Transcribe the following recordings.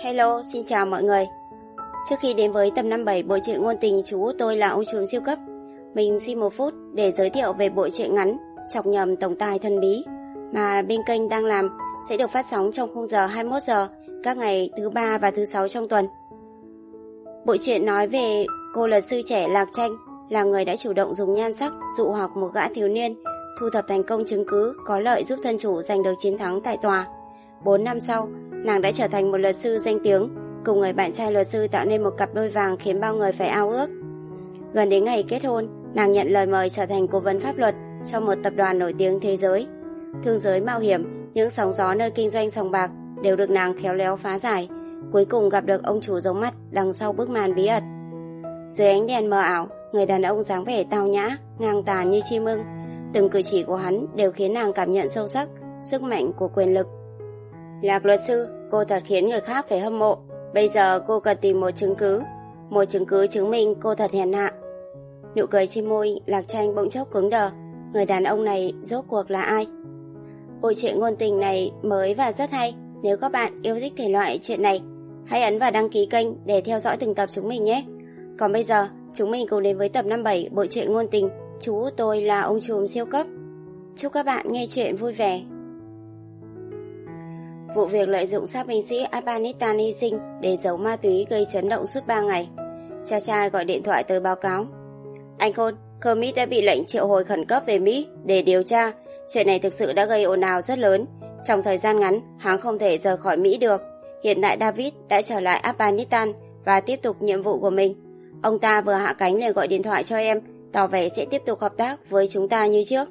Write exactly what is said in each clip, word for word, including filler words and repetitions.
Hello, xin chào mọi người. Trước khi đến với tập năm mươi bảy bộ truyện ngôn tình Chú Tôi Là Ông Trùm Siêu Cấp, mình xin một phút để giới thiệu về bộ truyện ngắn Chọc Nhầm Tổng Tài Thần Bí mà bên kênh đang làm, sẽ được phát sóng trong khung giờ hai mươi mốt giờ các ngày thứ ba và thứ sáu trong tuần. Bộ truyện nói về cô luật sư trẻ Lạc Tranh, là người đã chủ động dùng nhan sắc dụ hoặc một gã thiếu niên, thu thập thành công chứng cứ có lợi giúp thân chủ giành được chiến thắng tại tòa. Bốn năm sau, nàng đã trở thành một luật sư danh tiếng, cùng người bạn trai luật sư tạo nên một cặp đôi vàng khiến bao người phải ao ước. Gần đến ngày kết hôn, nàng nhận lời mời trở thành cố vấn pháp luật cho một tập đoàn nổi tiếng thế giới. Thương giới mạo hiểm, những sóng gió nơi kinh doanh sòng bạc đều được nàng khéo léo phá giải, cuối cùng gặp được ông chủ giấu mắt đằng sau bức màn bí ẩn. Dưới ánh đèn mờ ảo, người đàn ông dáng vẻ tao nhã, ngang tàn như chim ưng, từng cử chỉ của hắn đều khiến nàng cảm nhận sâu sắc sức mạnh của quyền lực. Lạc luật sư, cô thật khiến người khác phải hâm mộ. Bây giờ cô cần tìm một chứng cứ, một chứng cứ chứng minh cô thật hèn hạ. Nụ cười trên môi Lạc Tranh bỗng chốc cứng đờ. Người đàn ông này rốt cuộc là ai? Bộ truyện ngôn tình này mới và rất hay. Nếu các bạn yêu thích thể loại chuyện này, hãy ấn vào đăng ký kênh để theo dõi từng tập chúng mình nhé. Còn bây giờ, chúng mình cùng đến với tập năm mươi bảy bộ truyện ngôn tình Chú Tôi Là Ông Trùm Siêu Cấp. Chúc các bạn nghe chuyện vui vẻ. Vụ việc lợi dụng xác binh sĩ Afghanistan hy sinh để giấu ma túy gây chấn động suốt ba ngày. Cha trai gọi điện thoại tới báo cáo. Anh Khôn, Kermit đã bị lệnh triệu hồi khẩn cấp về Mỹ để điều tra. Chuyện này thực sự đã gây ồn ào rất lớn. Trong thời gian ngắn, hắn không thể rời khỏi Mỹ được. Hiện tại David đã trở lại Afghanistan và tiếp tục nhiệm vụ của mình. Ông ta vừa hạ cánh liền gọi điện thoại cho em, tỏ vẻ sẽ tiếp tục hợp tác với chúng ta như trước.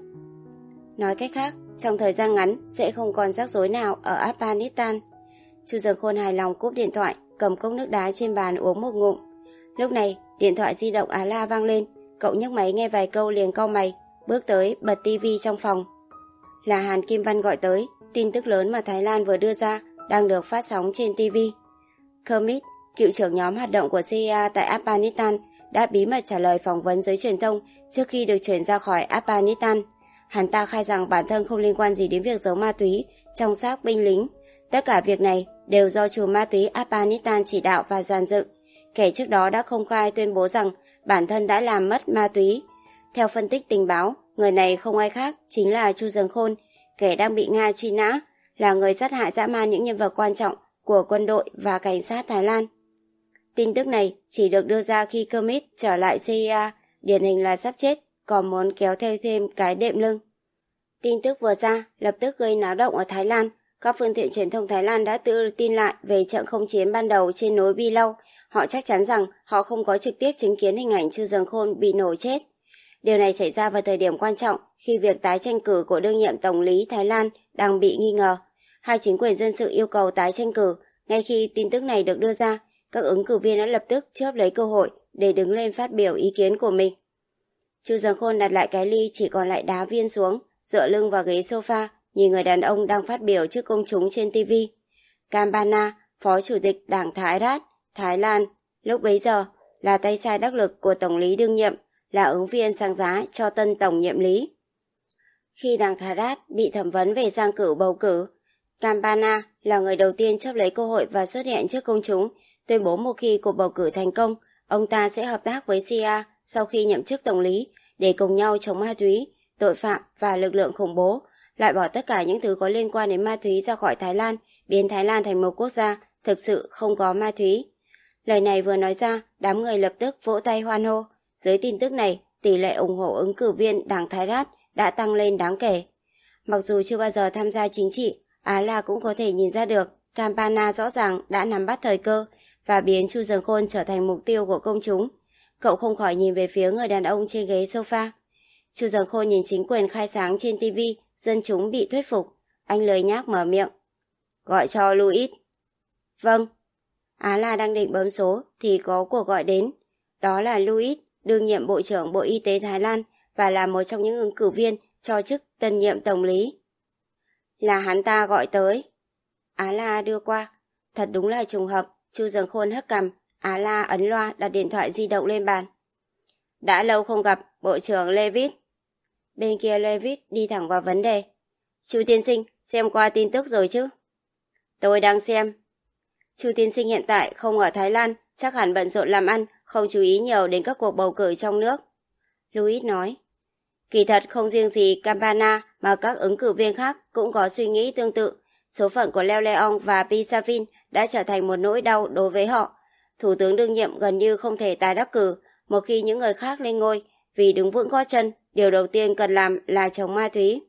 Nói cách khác, trong thời gian ngắn sẽ không còn rắc rối nào ở Afghanistan. Chu Dương Khôn hài lòng cúp điện thoại, cầm cốc nước đá trên bàn uống một ngụm. Lúc này, điện thoại di động Á La vang lên, cậu nhấc máy nghe vài câu liền cau mày, bước tới bật tivi trong phòng. Là Hàn Kim Văn gọi tới, tin tức lớn mà Thái Lan vừa đưa ra đang được phát sóng trên tivi. Kermit, cựu trưởng nhóm hoạt động của xê i a tại Afghanistan, đã bí mật trả lời phỏng vấn giới truyền thông trước khi được chuyển ra khỏi Afghanistan. Hắn ta khai rằng bản thân không liên quan gì đến việc giấu ma túy trong xác binh lính. Tất cả việc này đều do chùm ma túy Afghanistan chỉ đạo và dàn dựng. Kẻ trước đó đã công khai tuyên bố rằng bản thân đã làm mất ma túy. Theo phân tích tình báo, người này không ai khác chính là Chu Dương Khôn, kẻ đang bị Nga truy nã, là người sát hại dã man những nhân vật quan trọng của quân đội và cảnh sát Thái Lan. Tin tức này chỉ được đưa ra khi Kermit trở lại xê i a, điển hình là sắp chết, còn muốn kéo theo thêm cái đệm lưng. Tin tức vừa ra lập tức gây náo động ở Thái Lan. Các phương tiện truyền thông Thái Lan đã tự tin lại về trận không chiến ban đầu trên núi Bi Lau. Họ chắc chắn rằng họ không có trực tiếp chứng kiến hình ảnh Chu Dương Khôn bị nổ chết. Điều này xảy ra vào thời điểm quan trọng khi việc tái tranh cử của đương nhiệm tổng lý Thái Lan đang bị nghi ngờ. Hai chính quyền dân sự yêu cầu tái tranh cử. Ngay khi tin tức này được đưa ra, các ứng cử viên đã lập tức chớp lấy cơ hội để đứng lên phát biểu ý kiến của mình. Chu Dương Khôn đặt lại cái ly chỉ còn lại đá viên xuống, dựa lưng vào ghế sofa, nhìn người đàn ông đang phát biểu trước công chúng trên tivi. Kampana, phó chủ tịch đảng Thái Rát, Thái Lan, lúc bấy giờ là tay sai đắc lực của tổng lý đương nhiệm, là ứng viên sáng giá cho tân tổng nhiệm lý. Khi đảng Thái Rát bị thẩm vấn về giang cử bầu cử, Kampana là người đầu tiên chấp lấy cơ hội và xuất hiện trước công chúng, tuyên bố một khi cuộc bầu cử thành công, ông ta sẽ hợp tác với xê i a sau khi nhậm chức tổng lý để cùng nhau chống ma túy, tội phạm và lực lượng khủng bố, loại bỏ tất cả những thứ có liên quan đến ma túy ra khỏi Thái Lan, biến Thái Lan thành một quốc gia thực sự không có ma túy. Lời này vừa nói ra, đám người lập tức vỗ tay hoan hô. Dưới tin tức này, tỷ lệ ủng hộ ứng cử viên đảng Thái Rát đã tăng lên đáng kể. Mặc dù chưa bao giờ tham gia chính trị, Á La cũng có thể nhìn ra được Kampana rõ ràng đã nắm bắt thời cơ và biến Chu Dương Khôn trở thành mục tiêu của công chúng. Cậu không khỏi nhìn về phía người đàn ông trên ghế sofa. Chu Dương Khôn nhìn chính quyền khai sáng trên tivi, dân chúng bị thuyết phục. Anh lười nhác mở miệng. Gọi cho Louis. Vâng. Á La đang định bấm số thì có cuộc gọi đến. Đó là Louis, đương nhiệm Bộ trưởng Bộ Y tế Thái Lan và là một trong những ứng cử viên cho chức tân nhiệm tổng lý. Là hắn ta gọi tới. Á La đưa qua. Thật đúng là trùng hợp. Chu Dương Khôn hất cằm. Á La ấn loa đặt điện thoại di động lên bàn. Đã lâu không gặp, Bộ trưởng Levitt. Bên kia Levitt đi thẳng vào vấn đề. Chu tiên sinh, xem qua tin tức rồi chứ? Tôi đang xem. Chu tiên sinh hiện tại không ở Thái Lan, chắc hẳn bận rộn làm ăn, không chú ý nhiều đến các cuộc bầu cử trong nước. Louis nói. Kỳ thật không riêng gì Campana mà các ứng cử viên khác cũng có suy nghĩ tương tự. Số phận của Leo Leong và Pisavin đã trở thành một nỗi đau đối với họ. Thủ tướng đương nhiệm gần như không thể tái đắc cử một khi những người khác lên ngôi, vì đứng vững gót chân, điều đầu tiên cần làm là chống ma túy.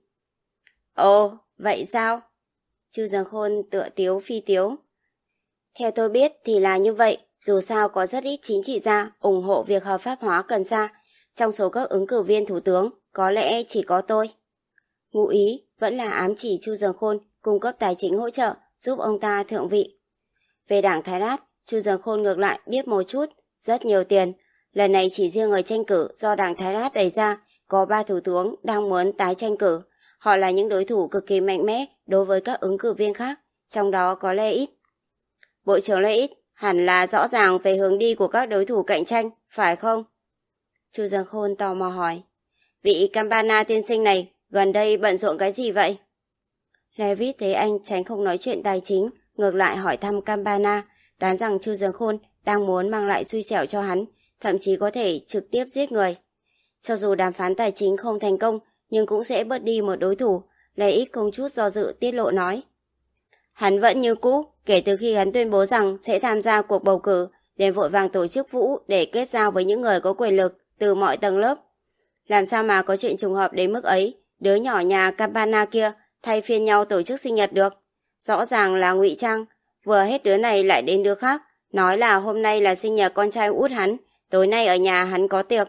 Ồ, vậy sao? Chu Dương Khôn tựa tiếu phi tiếu. Theo tôi biết thì là như vậy, dù sao có rất ít chính trị gia ủng hộ việc hợp pháp hóa cần sa. Trong số các ứng cử viên thủ tướng, có lẽ chỉ có tôi. Ngụ ý vẫn là ám chỉ Chu Dương Khôn cung cấp tài chính hỗ trợ giúp ông ta thượng vị. Về đảng Thái Lát, Chu Dương Khôn ngược lại biết một chút, rất nhiều tiền. Lần này chỉ riêng người tranh cử do đảng Thái Lát đẩy ra, có ba thủ tướng đang muốn tái tranh cử. Họ là những đối thủ cực kỳ mạnh mẽ đối với các ứng cử viên khác, trong đó có Lê Ít. Bộ trưởng Lê Ít hẳn là rõ ràng về hướng đi của các đối thủ cạnh tranh, phải không? Chu Dương Khôn tò mò hỏi. Vị Campana tiên sinh này gần đây bận rộn cái gì vậy? Levitt thấy anh tránh không nói chuyện tài chính, ngược lại hỏi thăm Campana, đoán rằng Chu Dương Khôn đang muốn mang lại xui xẻo cho hắn, thậm chí có thể trực tiếp giết người. Cho dù đàm phán tài chính không thành công, nhưng cũng sẽ bớt đi một đối thủ, Levitt không chút do dự tiết lộ nói. Hắn vẫn như cũ, kể từ khi hắn tuyên bố rằng sẽ tham gia cuộc bầu cử, liền vội vàng tổ chức vũ để kết giao với những người có quyền lực từ mọi tầng lớp. Làm sao mà có chuyện trùng hợp đến mức ấy, đứa nhỏ nhà Campana kia thay phiên nhau tổ chức sinh nhật được. Rõ ràng là ngụy trang, vừa hết đứa này lại đến đứa khác, nói là hôm nay là sinh nhật con trai út hắn, tối nay ở nhà hắn có tiệc.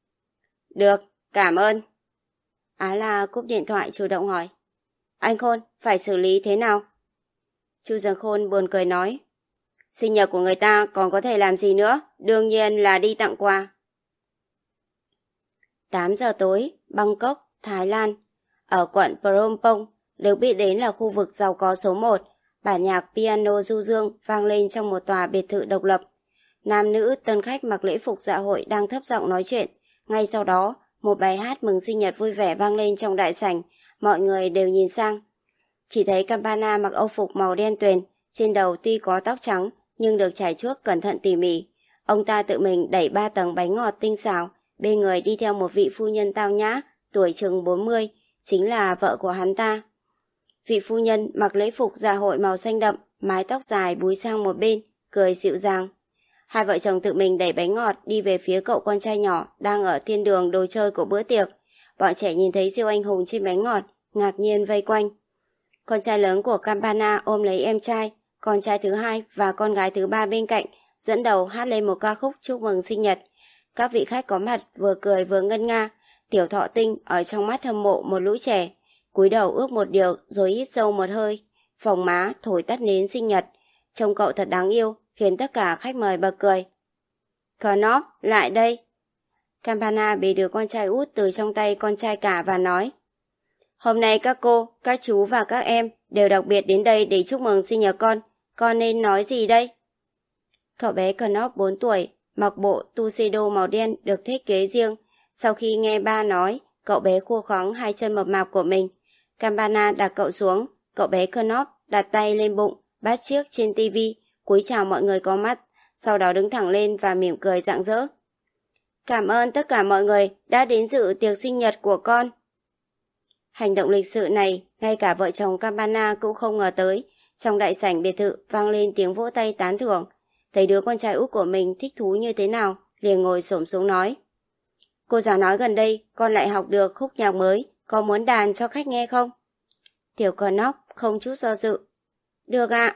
Được, cảm ơn. Á La cúp điện thoại chủ động hỏi. Anh Khôn, phải xử lý thế nào? Chu Dương Khôn buồn cười nói. Sinh nhật của người ta còn có thể làm gì nữa, đương nhiên là đi tặng quà. tám giờ tối, Bangkok, Thái Lan. Ở quận Phnom Penh, được biết đến là khu vực giàu có số một, bản nhạc piano du dương vang lên trong một tòa biệt thự độc lập. Nam nữ tân khách mặc lễ phục dạ hội đang thấp giọng nói chuyện. Ngay sau đó, một bài hát mừng sinh nhật vui vẻ vang lên trong đại sảnh, mọi người đều nhìn sang. Chỉ thấy Campana mặc âu phục màu đen tuyền, trên đầu tuy có tóc trắng nhưng được trải chuốt cẩn thận tỉ mỉ. Ông ta tự mình đẩy ba tầng bánh ngọt tinh xảo, bên người đi theo một vị phu nhân tao nhã, tuổi chừng bốn mươi, chính là vợ của hắn ta. Vị phu nhân mặc lễ phục dạ hội màu xanh đậm, mái tóc dài búi sang một bên, cười dịu dàng. Hai vợ chồng tự mình đẩy bánh ngọt đi về phía cậu con trai nhỏ đang ở thiên đường đồ chơi của bữa tiệc. Bọn trẻ nhìn thấy siêu anh hùng trên bánh ngọt, ngạc nhiên vây quanh. Con trai lớn của Campana ôm lấy em trai, con trai thứ hai và con gái thứ ba bên cạnh, dẫn đầu hát lên một ca khúc chúc mừng sinh nhật. Các vị khách có mặt vừa cười vừa ngân nga, Tiểu Thọ Tinh ở trong mắt hâm mộ một lũ trẻ, cúi đầu ước một điều rồi hít sâu một hơi, phồng má thổi tắt nến sinh nhật. Trông cậu thật đáng yêu, khiến tất cả khách mời bật cười. Knopp, lại đây. Campana bế đứa con trai út từ trong tay con trai cả và nói. Hôm nay các cô, các chú và các em đều đặc biệt đến đây để chúc mừng sinh nhật con. Con nên nói gì đây? Cậu bé Knopp bốn tuổi, mặc bộ tuxedo màu đen được thiết kế riêng. Sau khi nghe ba nói, cậu bé khua khoắng hai chân mập mạp của mình. Campana đặt cậu xuống, cậu bé Knopp đặt tay lên bụng, bắt chiếc trên tivi, cúi chào mọi người có mắt, sau đó đứng thẳng lên và mỉm cười rạng rỡ. Cảm ơn tất cả mọi người đã đến dự tiệc sinh nhật của con. Hành động lịch sự này, ngay cả vợ chồng Campana cũng không ngờ tới. Trong đại sảnh biệt thự vang lên tiếng vỗ tay tán thưởng. Thấy đứa con trai út của mình thích thú như thế nào, liền ngồi xổm xuống nói. Cô giáo nói gần đây con lại học được khúc nhạc mới, có muốn đàn cho khách nghe không? Tiểu Knopp không chút do dự. Được ạ.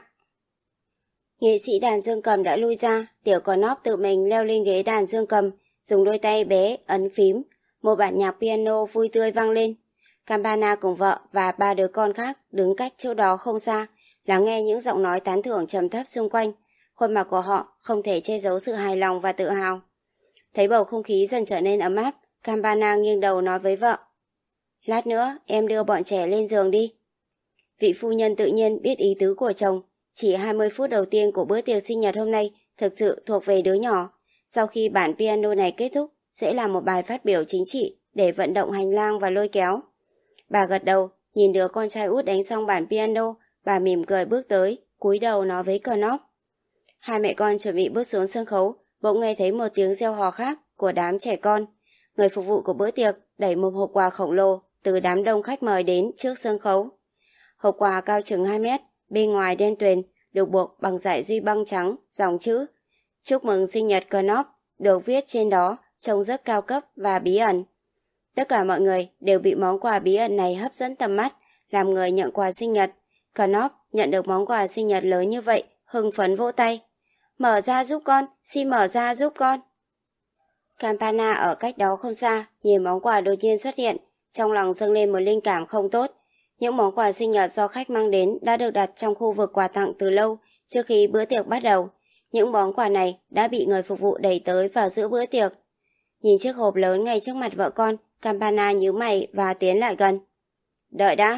Nghệ sĩ đàn dương cầm đã lui ra, Tiểu Knopp tự mình leo lên ghế đàn dương cầm, dùng đôi tay bé ấn phím, một bản nhạc piano vui tươi vang lên. Campana cùng vợ và ba đứa con khác đứng cách chỗ đó không xa, lắng nghe những giọng nói tán thưởng trầm thấp xung quanh. Khuôn mặt của họ không thể che giấu sự hài lòng và tự hào. Thấy bầu không khí dần trở nên ấm áp, Campana nghiêng đầu nói với vợ. Lát nữa em đưa bọn trẻ lên giường đi. Vị phu nhân tự nhiên biết ý tứ của chồng. Chỉ hai mươi phút đầu tiên của bữa tiệc sinh nhật hôm nay thực sự thuộc về đứa nhỏ. Sau khi bản piano này kết thúc, sẽ là một bài phát biểu chính trị để vận động hành lang và lôi kéo. Bà gật đầu, nhìn đứa con trai út đánh xong bản piano, bà mỉm cười bước tới, cúi đầu nói với Knopp. Hai mẹ con chuẩn bị bước xuống sân khấu, bỗng nghe thấy một tiếng reo hò khác của đám trẻ con. Người phục vụ của bữa tiệc đẩy một hộp quà khổng lồ từ đám đông khách mời đến trước sân khấu. Hộp quà cao chừng hai mét, bên ngoài đen tuyền, được buộc bằng dải duy băng trắng, dòng chữ "Chúc mừng sinh nhật Knopp" được viết trên đó, trông rất cao cấp và bí ẩn. Tất cả mọi người đều bị món quà bí ẩn này hấp dẫn tầm mắt, làm người nhận quà sinh nhật. Knopp nhận được món quà sinh nhật lớn như vậy, hưng phấn vỗ tay. "Mở ra giúp con, xin mở ra giúp con." Campana ở cách đó không xa, nhìn món quà đột nhiên xuất hiện, trong lòng dâng lên một linh cảm không tốt. Những món quà sinh nhật do khách mang đến đã được đặt trong khu vực quà tặng từ lâu, trước khi bữa tiệc bắt đầu. Những món quà này đã bị người phục vụ đẩy tới vào giữa bữa tiệc. Nhìn chiếc hộp lớn ngay trước mặt vợ con, Campana nhíu mày và tiến lại gần. "Đợi đã."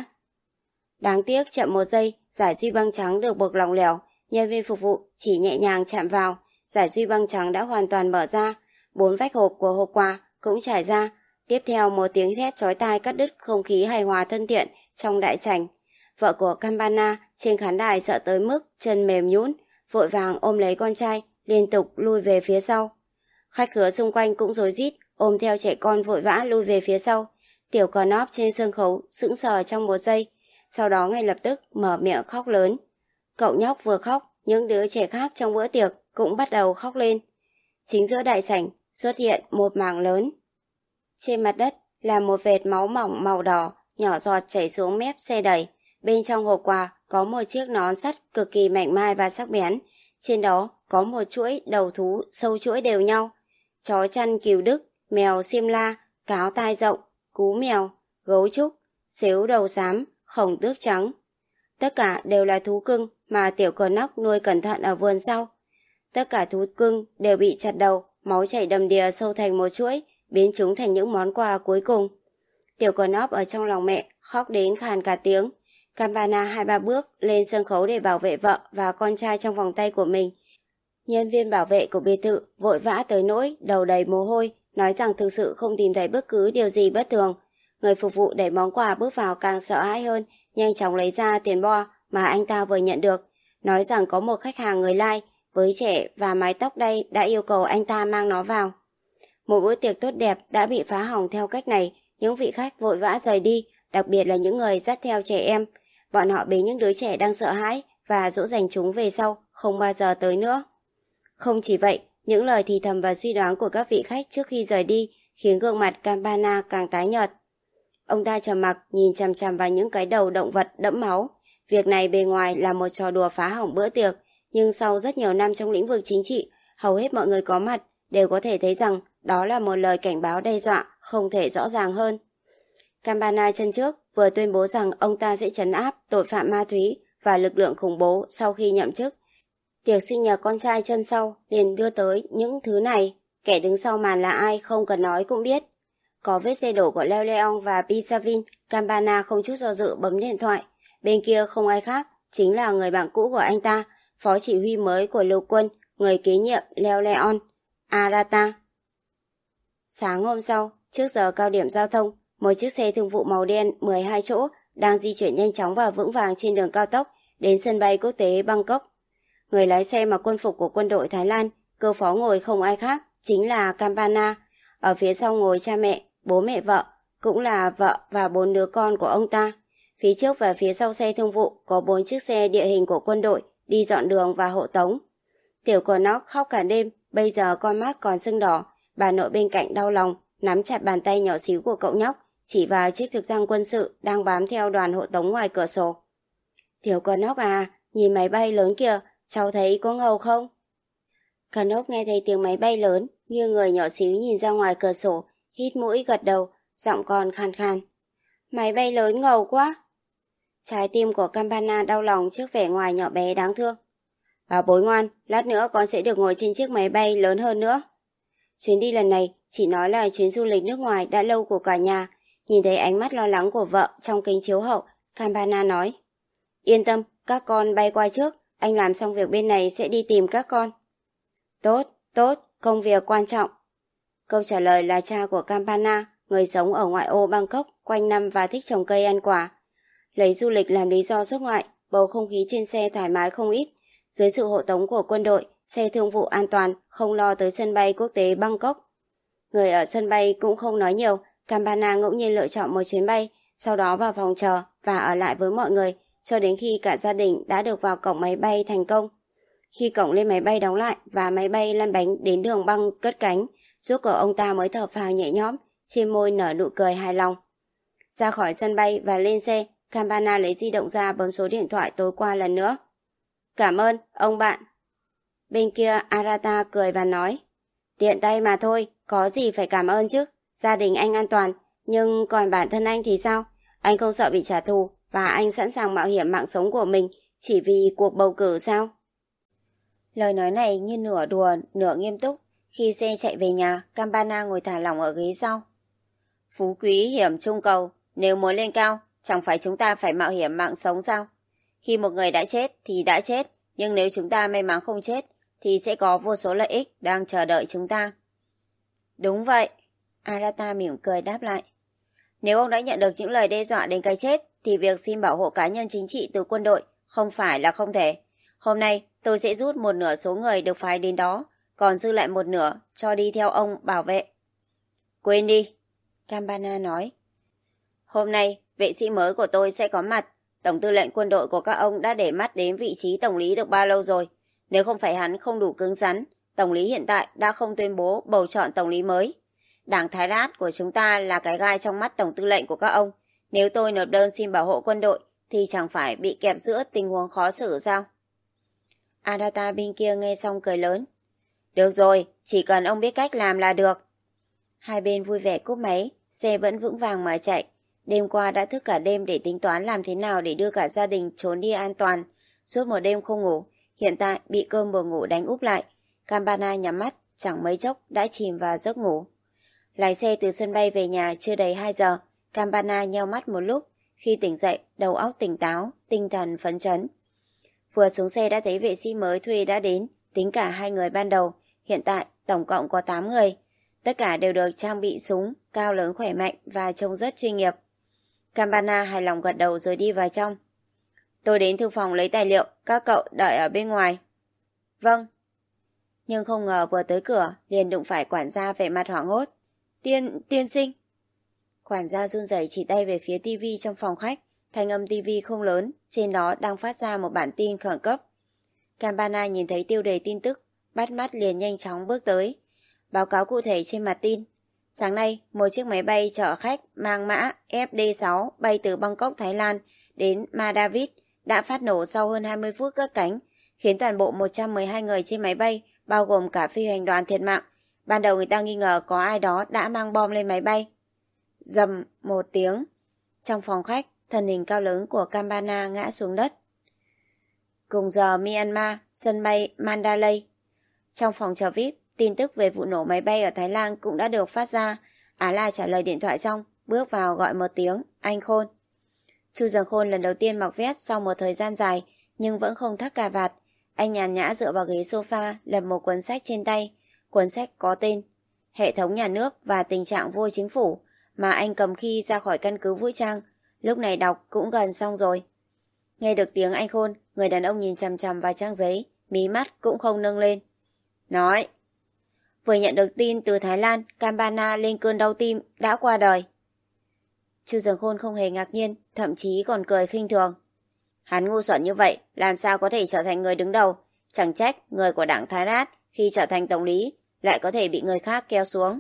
Đáng tiếc chậm một giây, dải duy băng trắng được buộc lỏng lẻo, nhân viên phục vụ chỉ nhẹ nhàng chạm vào, dải duy băng trắng đã hoàn toàn mở ra, bốn vách hộp của hộp quà cũng trải ra. Tiếp theo một tiếng thét chói tai cắt đứt không khí hài hòa thân thiện trong đại sảnh. Vợ của Campana trên khán đài sợ tới mức chân mềm nhũn, vội vàng ôm lấy con trai, liên tục lui về phía sau. Khách khứa xung quanh cũng rối rít, ôm theo trẻ con vội vã lui về phía sau. Tiểu Knopp trên sân khấu sững sờ trong một giây, sau đó ngay lập tức mở miệng khóc lớn. Cậu nhóc vừa khóc, những đứa trẻ khác trong bữa tiệc cũng bắt đầu khóc lên. Chính giữa đại sảnh xuất hiện một mảng lớn. Trên mặt đất là một vệt máu mỏng màu đỏ, nhỏ giọt chảy xuống mép xe đẩy. Bên trong hộp quà có một chiếc nón sắt cực kỳ mảnh mai và sắc bén. Trên đó có một chuỗi đầu thú sâu chuỗi đều nhau. Chó chăn cừu Đức, mèo xiêm la, cáo tai rộng, cú mèo, gấu trúc, xếu đầu xám, khổng tước trắng. Tất cả đều là thú cưng mà tiểu Knopp nuôi cẩn thận ở vườn sau. Tất cả thú cưng đều bị chặt đầu, máu chảy đầm đìa sâu thành một chuỗi, biến chúng thành những món quà cuối cùng. Tiểu Knopp ở trong lòng mẹ khóc đến khàn cả tiếng. Campana hai ba bước lên sân khấu để bảo vệ vợ và con trai trong vòng tay của mình. Nhân viên bảo vệ của biệt thự vội vã tới nỗi đầu đầy mồ hôi, nói rằng thực sự không tìm thấy bất cứ điều gì bất thường. Người phục vụ đẩy món quà bước vào càng sợ hãi hơn, nhanh chóng lấy ra tiền bo mà anh ta vừa nhận được, nói rằng có một khách hàng người Lai với trẻ và mái tóc đay đã yêu cầu anh ta mang nó vào. Một bữa tiệc tốt đẹp đã bị phá hỏng theo cách này. Những vị khách vội vã rời đi, đặc biệt là những người dắt theo trẻ em. Bọn họ bế những đứa trẻ đang sợ hãi và dỗ dành chúng về sau, không bao giờ tới nữa. Không chỉ vậy, những lời thì thầm và suy đoán của các vị khách trước khi rời đi khiến gương mặt Campana càng tái nhợt. Ông ta trầm mặc nhìn chằm chằm vào những cái đầu động vật đẫm máu. Việc này bề ngoài là một trò đùa phá hỏng bữa tiệc, nhưng sau rất nhiều năm trong lĩnh vực chính trị, hầu hết mọi người có mặt đều có thể thấy rằng đó là một lời cảnh báo đe dọa không thể rõ ràng hơn. Campana chân trước vừa tuyên bố rằng ông ta sẽ trấn áp tội phạm ma túy và lực lượng khủng bố sau khi nhậm chức. Tiệc sinh nhật con trai chân sau liền đưa tới những thứ này. Kẻ đứng sau màn là ai không cần nói cũng biết. Có vết xe đổ của Leo Leon và Pisavin, Campana không chút do dự bấm điện thoại. Bên kia không ai khác, chính là người bạn cũ của anh ta, phó chỉ huy mới của lục quân, người kế nhiệm Leo Leon, Arata. Sáng hôm sau, trước giờ cao điểm giao thông, một chiếc xe thương vụ màu đen mười hai chỗ đang di chuyển nhanh chóng và vững vàng trên đường cao tốc đến sân bay quốc tế Bangkok. Người lái xe mặc quân phục của quân đội Thái Lan, cơ phó ngồi không ai khác, chính là Campana. Ở phía sau ngồi cha mẹ, bố mẹ vợ, cũng là vợ và bốn đứa con của ông ta. Phía trước và phía sau xe thương vụ có bốn chiếc xe địa hình của quân đội đi dọn đường và hộ tống. Tiểu Knopp khóc cả đêm, bây giờ con mắt còn sưng đỏ. Bà nội bên cạnh đau lòng, nắm chặt bàn tay nhỏ xíu của cậu nhóc, chỉ vào chiếc trực thăng quân sự đang bám theo đoàn hộ tống ngoài cửa sổ. Tiểu Knopp à, nhìn máy bay lớn kìa, cháu thấy có ngầu không? Knopp nghe thấy tiếng máy bay lớn, như người nhỏ xíu nhìn ra ngoài cửa sổ, hít mũi gật đầu, giọng còn khàn khàn. Máy bay lớn ngầu quá. Trái tim của Campana đau lòng trước vẻ ngoài nhỏ bé đáng thương. Bảo bối ngoan, lát nữa con sẽ được ngồi trên chiếc máy bay lớn hơn nữa. Chuyến đi lần này chỉ nói là chuyến du lịch nước ngoài đã lâu của cả nhà. Nhìn thấy ánh mắt lo lắng của vợ trong kính chiếu hậu, Campana nói. Yên tâm, các con bay qua trước, anh làm xong việc bên này sẽ đi tìm các con. Tốt, tốt, công việc quan trọng. Câu trả lời là cha của Campana, người sống ở ngoại ô Bangkok quanh năm và thích trồng cây ăn quả. Lấy du lịch làm lý do xuất ngoại, bầu không khí trên xe thoải mái không ít. Dưới sự hộ tống của quân đội, xe thương vụ an toàn, không lo tới sân bay quốc tế Bangkok. Người ở sân bay cũng không nói nhiều, Campana ngẫu nhiên lựa chọn một chuyến bay, sau đó vào phòng chờ và ở lại với mọi người cho đến khi cả gia đình đã được vào cổng máy bay thành công. Khi cổng lên máy bay đóng lại và máy bay lăn bánh đến đường băng cất cánh, rốt cuộc ông ta mới thở phào nhẹ nhõm, trên môi nở nụ cười hài lòng. Ra khỏi sân bay và lên xe, Campana lấy di động ra bấm số điện thoại tối qua lần nữa. Cảm ơn, ông bạn. Bên kia Arata cười và nói, tiện tay mà thôi, có gì phải cảm ơn chứ, gia đình anh an toàn, nhưng còn bản thân anh thì sao? Anh không sợ bị trả thù và anh sẵn sàng mạo hiểm mạng sống của mình chỉ vì cuộc bầu cử sao? Lời nói này như nửa đùa, nửa nghiêm túc. Khi xe chạy về nhà, Campana ngồi thả lỏng ở ghế sau. Phú quý hiểm trung cầu, nếu muốn lên cao, chẳng phải chúng ta phải mạo hiểm mạng sống sao? Khi một người đã chết thì đã chết, nhưng nếu chúng ta may mắn không chết, thì sẽ có vô số lợi ích đang chờ đợi chúng ta. Đúng vậy, Arata mỉm cười đáp lại. Nếu ông đã nhận được những lời đe dọa đến cái chết, thì việc xin bảo hộ cá nhân chính trị từ quân đội không phải là không thể. Hôm nay, tôi sẽ rút một nửa số người được phái đến đó, còn dư lại một nửa cho đi theo ông bảo vệ. Quên đi, Campana nói. Hôm nay, vệ sĩ mới của tôi sẽ có mặt. Tổng tư lệnh quân đội của các ông đã để mắt đến vị trí tổng lý được bao lâu rồi. Nếu không phải hắn không đủ cứng rắn, tổng lý hiện tại đã không tuyên bố bầu chọn tổng lý mới. Đảng Thái Rát của chúng ta là cái gai trong mắt tổng tư lệnh của các ông. Nếu tôi nộp đơn xin bảo hộ quân đội, thì chẳng phải bị kẹp giữa tình huống khó xử sao? Arata bên kia nghe xong cười lớn. Được rồi, chỉ cần ông biết cách làm là được. Hai bên vui vẻ cúp máy, xe vẫn vững vàng mà chạy. Đêm qua đã thức cả đêm để tính toán làm thế nào để đưa cả gia đình trốn đi an toàn. Suốt một đêm không ngủ, hiện tại bị cơn buồn ngủ đánh úp lại. Campana nhắm mắt, chẳng mấy chốc đã chìm vào giấc ngủ. Lái xe từ sân bay về nhà chưa đầy hai giờ, Campana nheo mắt một lúc. Khi tỉnh dậy, đầu óc tỉnh táo, tinh thần phấn chấn. Vừa xuống xe đã thấy vệ sĩ mới thuê đã đến, tính cả hai người ban đầu. Hiện tại, tổng cộng có tám người. Tất cả đều được trang bị súng, cao lớn khỏe mạnh và trông rất chuyên nghiệp. Campana hài lòng gật đầu rồi đi vào trong. Tôi đến thư phòng lấy tài liệu, các cậu đợi ở bên ngoài. Vâng. Nhưng không ngờ vừa tới cửa, liền đụng phải quản gia vẻ mặt hoảng hốt. Tiên, tiên sinh. Quản gia run rẩy chỉ tay về phía tivi trong phòng khách. Thanh âm tivi không lớn, trên đó đang phát ra một bản tin khẩn cấp. Campana nhìn thấy tiêu đề tin tức, bắt mắt liền nhanh chóng bước tới. Báo cáo cụ thể trên mặt tin. Sáng nay, một chiếc máy bay chở khách mang mã F D sáu bay từ Bangkok, Thái Lan đến Maldives đã phát nổ sau hơn hai mươi phút cất cánh, khiến toàn bộ một trăm mười hai người trên máy bay, bao gồm cả phi hành đoàn thiệt mạng. Ban đầu người ta nghi ngờ có ai đó đã mang bom lên máy bay. Rầm một tiếng. Trong phòng khách, thân hình cao lớn của Campana ngã xuống đất. Cùng giờ Myanmar, sân bay Mandalay. Trong phòng chờ vi ai pi, tin tức về vụ nổ máy bay ở Thái Lan cũng đã được phát ra. Á La trả lời điện thoại xong, bước vào gọi một tiếng, anh Khôn. Chu Dần Khôn lần đầu tiên mặc vest sau một thời gian dài, nhưng vẫn không thắt cà vạt. Anh nhàn nhã dựa vào ghế sofa, lật một cuốn sách trên tay. Cuốn sách có tên Hệ thống nhà nước và tình trạng vô chính phủ, mà anh cầm khi ra khỏi căn cứ vũ trang. Lúc này đọc cũng gần xong rồi. Nghe được tiếng anh Khôn, người đàn ông nhìn chằm chằm vào trang giấy, mí mắt cũng không nâng lên. Nói, vừa nhận được tin từ Thái Lan, Campana lên cơn đau tim đã qua đời. Chu Dần Khôn không hề ngạc nhiên, thậm chí còn cười khinh thường. Hắn ngu xuẩn như vậy, làm sao có thể trở thành người đứng đầu? Chẳng trách người của đảng Thái Rát khi trở thành tổng lý lại có thể bị người khác kéo xuống.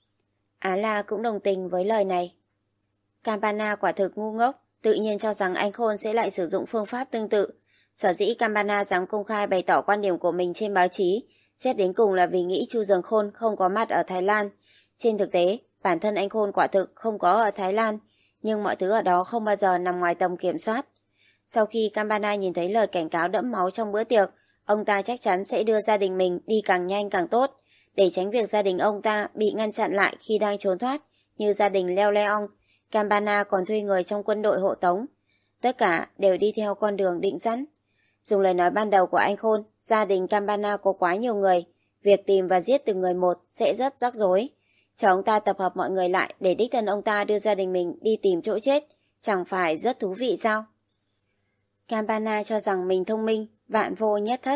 Á La cũng đồng tình với lời này. Campana quả thực ngu ngốc, tự nhiên cho rằng anh Khôn sẽ lại sử dụng phương pháp tương tự. Sở dĩ Campana dám công khai bày tỏ quan điểm của mình trên báo chí, xét đến cùng là vì nghĩ Chu Dần Khôn không có mặt ở Thái Lan. Trên thực tế, bản thân anh Khôn quả thực không có ở Thái Lan, nhưng mọi thứ ở đó không bao giờ nằm ngoài tầm kiểm soát. Sau khi Campana nhìn thấy lời cảnh cáo đẫm máu trong bữa tiệc, ông ta chắc chắn sẽ đưa gia đình mình đi càng nhanh càng tốt, để tránh việc gia đình ông ta bị ngăn chặn lại khi đang trốn thoát, như gia đình Leo Leong. Campana còn thuê người trong quân đội hộ tống. Tất cả đều đi theo con đường định sẵn. Dùng lời nói ban đầu của anh Khôn, gia đình Campana có quá nhiều người, việc tìm và giết từng người một sẽ rất rắc rối. Chờ ông ta tập hợp mọi người lại để đích thân ông ta đưa gia đình mình đi tìm chỗ chết, chẳng phải rất thú vị sao? Campana cho rằng mình thông minh, vạn vô nhất thất,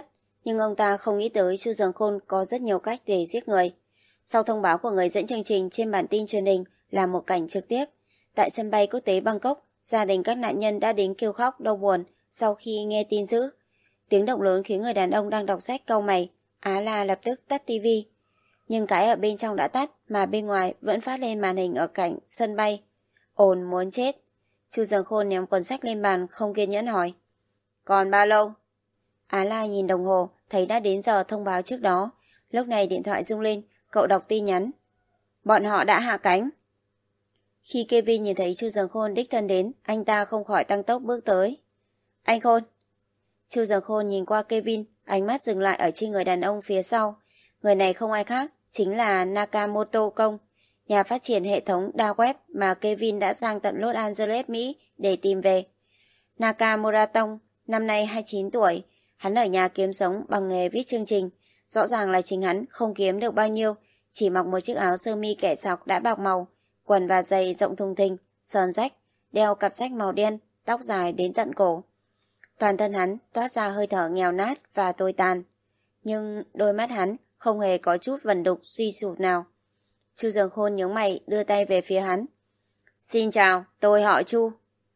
Nhưng ông ta không nghĩ tới Chu Dường Khôn có rất nhiều cách để giết người. Sau thông báo của người dẫn chương trình trên bản tin truyền hình là một cảnh trực tiếp. Tại sân bay quốc tế Bangkok, gia đình các nạn nhân đã đến kêu khóc đau buồn sau khi nghe tin dữ. Tiếng động lớn khiến người đàn ông đang đọc sách cau mày. Á La lập tức tắt tivi. Nhưng cái ở bên trong đã tắt mà bên ngoài vẫn phát lên màn hình ở cạnh sân bay. Ồn muốn chết. Chu Dường Khôn ném cuốn sách lên bàn không kiên nhẫn hỏi. Còn bao lâu? Á La nhìn đồng hồ, thấy đã đến giờ thông báo trước đó. Lúc này điện thoại rung lên, cậu đọc tin nhắn. Bọn họ đã hạ cánh. Khi Kevin nhìn thấy Chu Dường Khôn đích thân đến, anh ta không khỏi tăng tốc bước tới. Anh Khôn. Chu Dường Khôn nhìn qua Kevin, ánh mắt dừng lại ở trên người đàn ông phía sau. Người này không ai khác, chính là Nakamoto Công, nhà phát triển hệ thống đa web mà Kevin đã sang tận Los Angeles, Mỹ để tìm về. Nakamura Tông, năm nay hai mươi chín tuổi, hắn ở nhà kiếm sống bằng nghề viết chương trình. Rõ ràng là chính hắn không kiếm được bao nhiêu, chỉ mặc một chiếc áo sơ mi kẻ sọc đã bạc màu, quần và giày rộng thùng thình, sờn rách, đeo cặp sách màu đen, tóc dài đến tận cổ. Toàn thân hắn toát ra hơi thở nghèo nát và tồi tàn, nhưng đôi mắt hắn không hề có chút vẩn đục suy sụp nào. Chu Dường Khôn nhướng mày đưa tay về phía hắn. Xin chào, tôi họ Chu.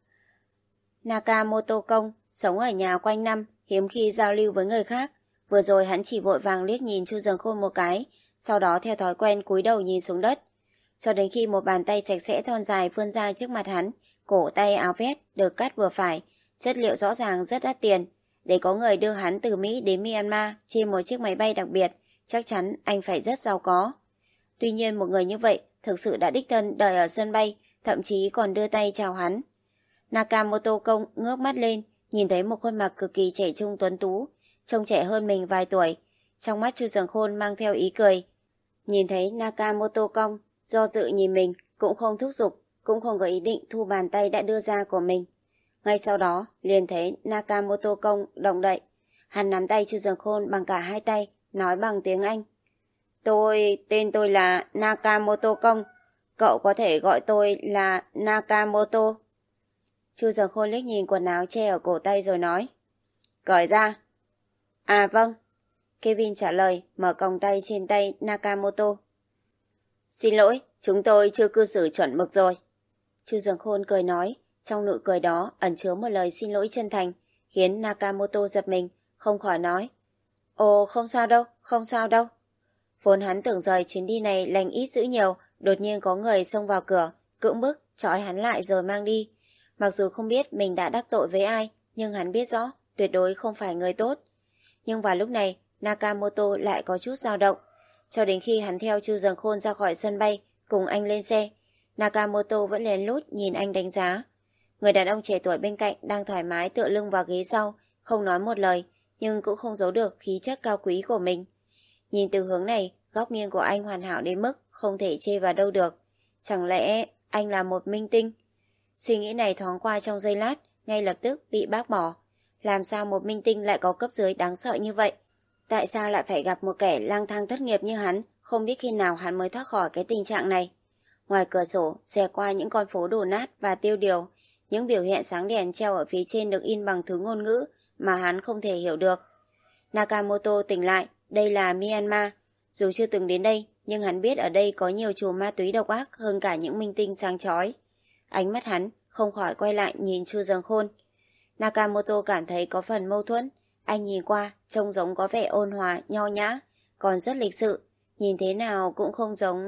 Nakamoto Công sống ở nhà quanh năm, hiếm khi giao lưu với người khác. Vừa rồi hắn chỉ vội vàng liếc nhìn Chu Dường Khôn một cái, sau đó theo thói quen cúi đầu nhìn xuống đất. Cho đến khi một bàn tay sạch sẽ thon dài vươn ra trước mặt hắn, cổ tay áo vest được cắt vừa phải, chất liệu rõ ràng rất đắt tiền. Để có người đưa hắn từ Mỹ đến Myanmar trên một chiếc máy bay đặc biệt, chắc chắn anh phải rất giàu có. Tuy nhiên một người như vậy thực sự đã đích thân đợi ở sân bay, thậm chí còn đưa tay chào hắn. Nakamoto Công ngước mắt lên, nhìn thấy một khuôn mặt cực kỳ trẻ trung tuấn tú, trông trẻ hơn mình vài tuổi. Trong mắt Chu Dường Khôn mang theo ý cười. Nhìn thấy Nakamoto Công do dự nhìn mình, cũng không thúc giục, cũng không có ý định thu bàn tay đã đưa ra của mình. Ngay sau đó, liền thấy Nakamoto Công động đậy. Hắn nắm tay Chu Dường Khôn bằng cả hai tay, nói bằng tiếng Anh. Tôi, tên tôi là Nakamoto Công. Cậu có thể gọi tôi là Nakamoto. Chu Dường Khôn liếc nhìn quần áo che ở cổ tay rồi nói. Cởi ra. À vâng. Kevin trả lời, mở còng tay trên tay Nakamoto. Xin lỗi, chúng tôi chưa cư xử chuẩn mực rồi. Chu Dường Khôn cười nói, trong nụ cười đó ẩn chứa một lời xin lỗi chân thành, khiến Nakamoto giật mình, không khỏi nói. Ồ, không sao đâu, không sao đâu. Vốn hắn tưởng rời chuyến đi này lành ít dữ nhiều, đột nhiên có người xông vào cửa, cưỡng bức, trói hắn lại rồi mang đi. Mặc dù không biết mình đã đắc tội với ai, nhưng hắn biết rõ, tuyệt đối không phải người tốt. Nhưng vào lúc này, Nakamoto lại có chút dao động. Cho đến khi hắn theo Chu Dường Khôn ra khỏi sân bay, cùng anh lên xe, Nakamoto vẫn lén lút nhìn anh đánh giá. Người đàn ông trẻ tuổi bên cạnh đang thoải mái tựa lưng vào ghế sau, không nói một lời, nhưng cũng không giấu được khí chất cao quý của mình. Nhìn từ hướng này, góc nghiêng của anh hoàn hảo đến mức không thể chê vào đâu được. Chẳng lẽ anh là một minh tinh? Suy nghĩ này thoáng qua trong giây lát, ngay lập tức bị bác bỏ. Làm sao một minh tinh lại có cấp dưới đáng sợ như vậy? Tại sao lại phải gặp một kẻ lang thang thất nghiệp như hắn? Không biết khi nào hắn mới thoát khỏi cái tình trạng này. Ngoài cửa sổ, xẻ qua những con phố đổ nát và tiêu điều, những biểu hiện sáng đèn treo ở phía trên được in bằng thứ ngôn ngữ mà hắn không thể hiểu được. Nakamoto tỉnh lại, đây là Myanmar. Dù chưa từng đến đây, nhưng hắn biết ở đây có nhiều chùm ma túy độc ác hơn cả những minh tinh sáng chói. Ánh mắt hắn không khỏi quay lại nhìn Chu Dường Khôn. Nakamoto cảm thấy có phần mâu thuẫn. Anh nhìn qua, trông giống có vẻ ôn hòa, nho nhã, còn rất lịch sự. Nhìn thế nào cũng không giống...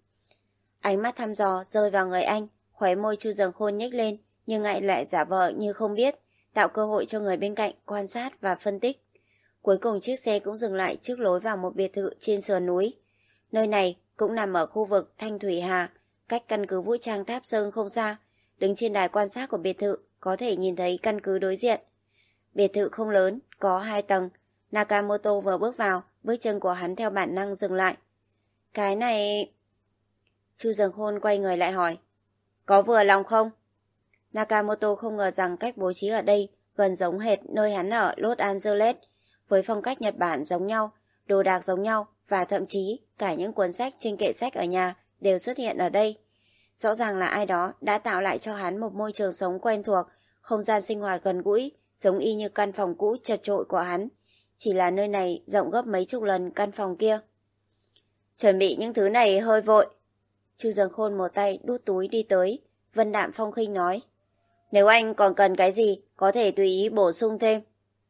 Ánh mắt thăm dò rơi vào người anh, khóe môi Chu Dường Khôn nhếch lên, nhưng lại lại giả vờ như không biết, tạo cơ hội cho người bên cạnh quan sát và phân tích. Cuối cùng chiếc xe cũng dừng lại trước lối vào một biệt thự trên sườn núi. Nơi này cũng nằm ở khu vực Thanh Thủy Hà, cách căn cứ vũ trang Tháp Sơn không xa. Đứng trên đài quan sát của biệt thự, có thể nhìn thấy căn cứ đối diện. Biệt thự không lớn, có hai tầng. Nakamoto vừa bước vào, bước chân của hắn theo bản năng dừng lại. Cái này... Chu Dường Khôn quay người lại hỏi. Có vừa lòng không? Nakamoto không ngờ rằng cách bố trí ở đây gần giống hệt nơi hắn ở Los Angeles, với phong cách Nhật Bản giống nhau, đồ đạc giống nhau và thậm chí cả những cuốn sách trên kệ sách ở nhà đều xuất hiện ở đây. Rõ ràng là ai đó đã tạo lại cho hắn một môi trường sống quen thuộc, không gian sinh hoạt gần gũi, giống y như căn phòng cũ chật chội của hắn. chỉ là nơi này rộng gấp mấy chục lần căn phòng kia. Chuẩn bị những thứ này hơi vội. Chu Dần Khôn một tay đút túi đi tới, vân đạm phong khinh nói. Nếu anh còn cần cái gì, có thể tùy ý bổ sung thêm.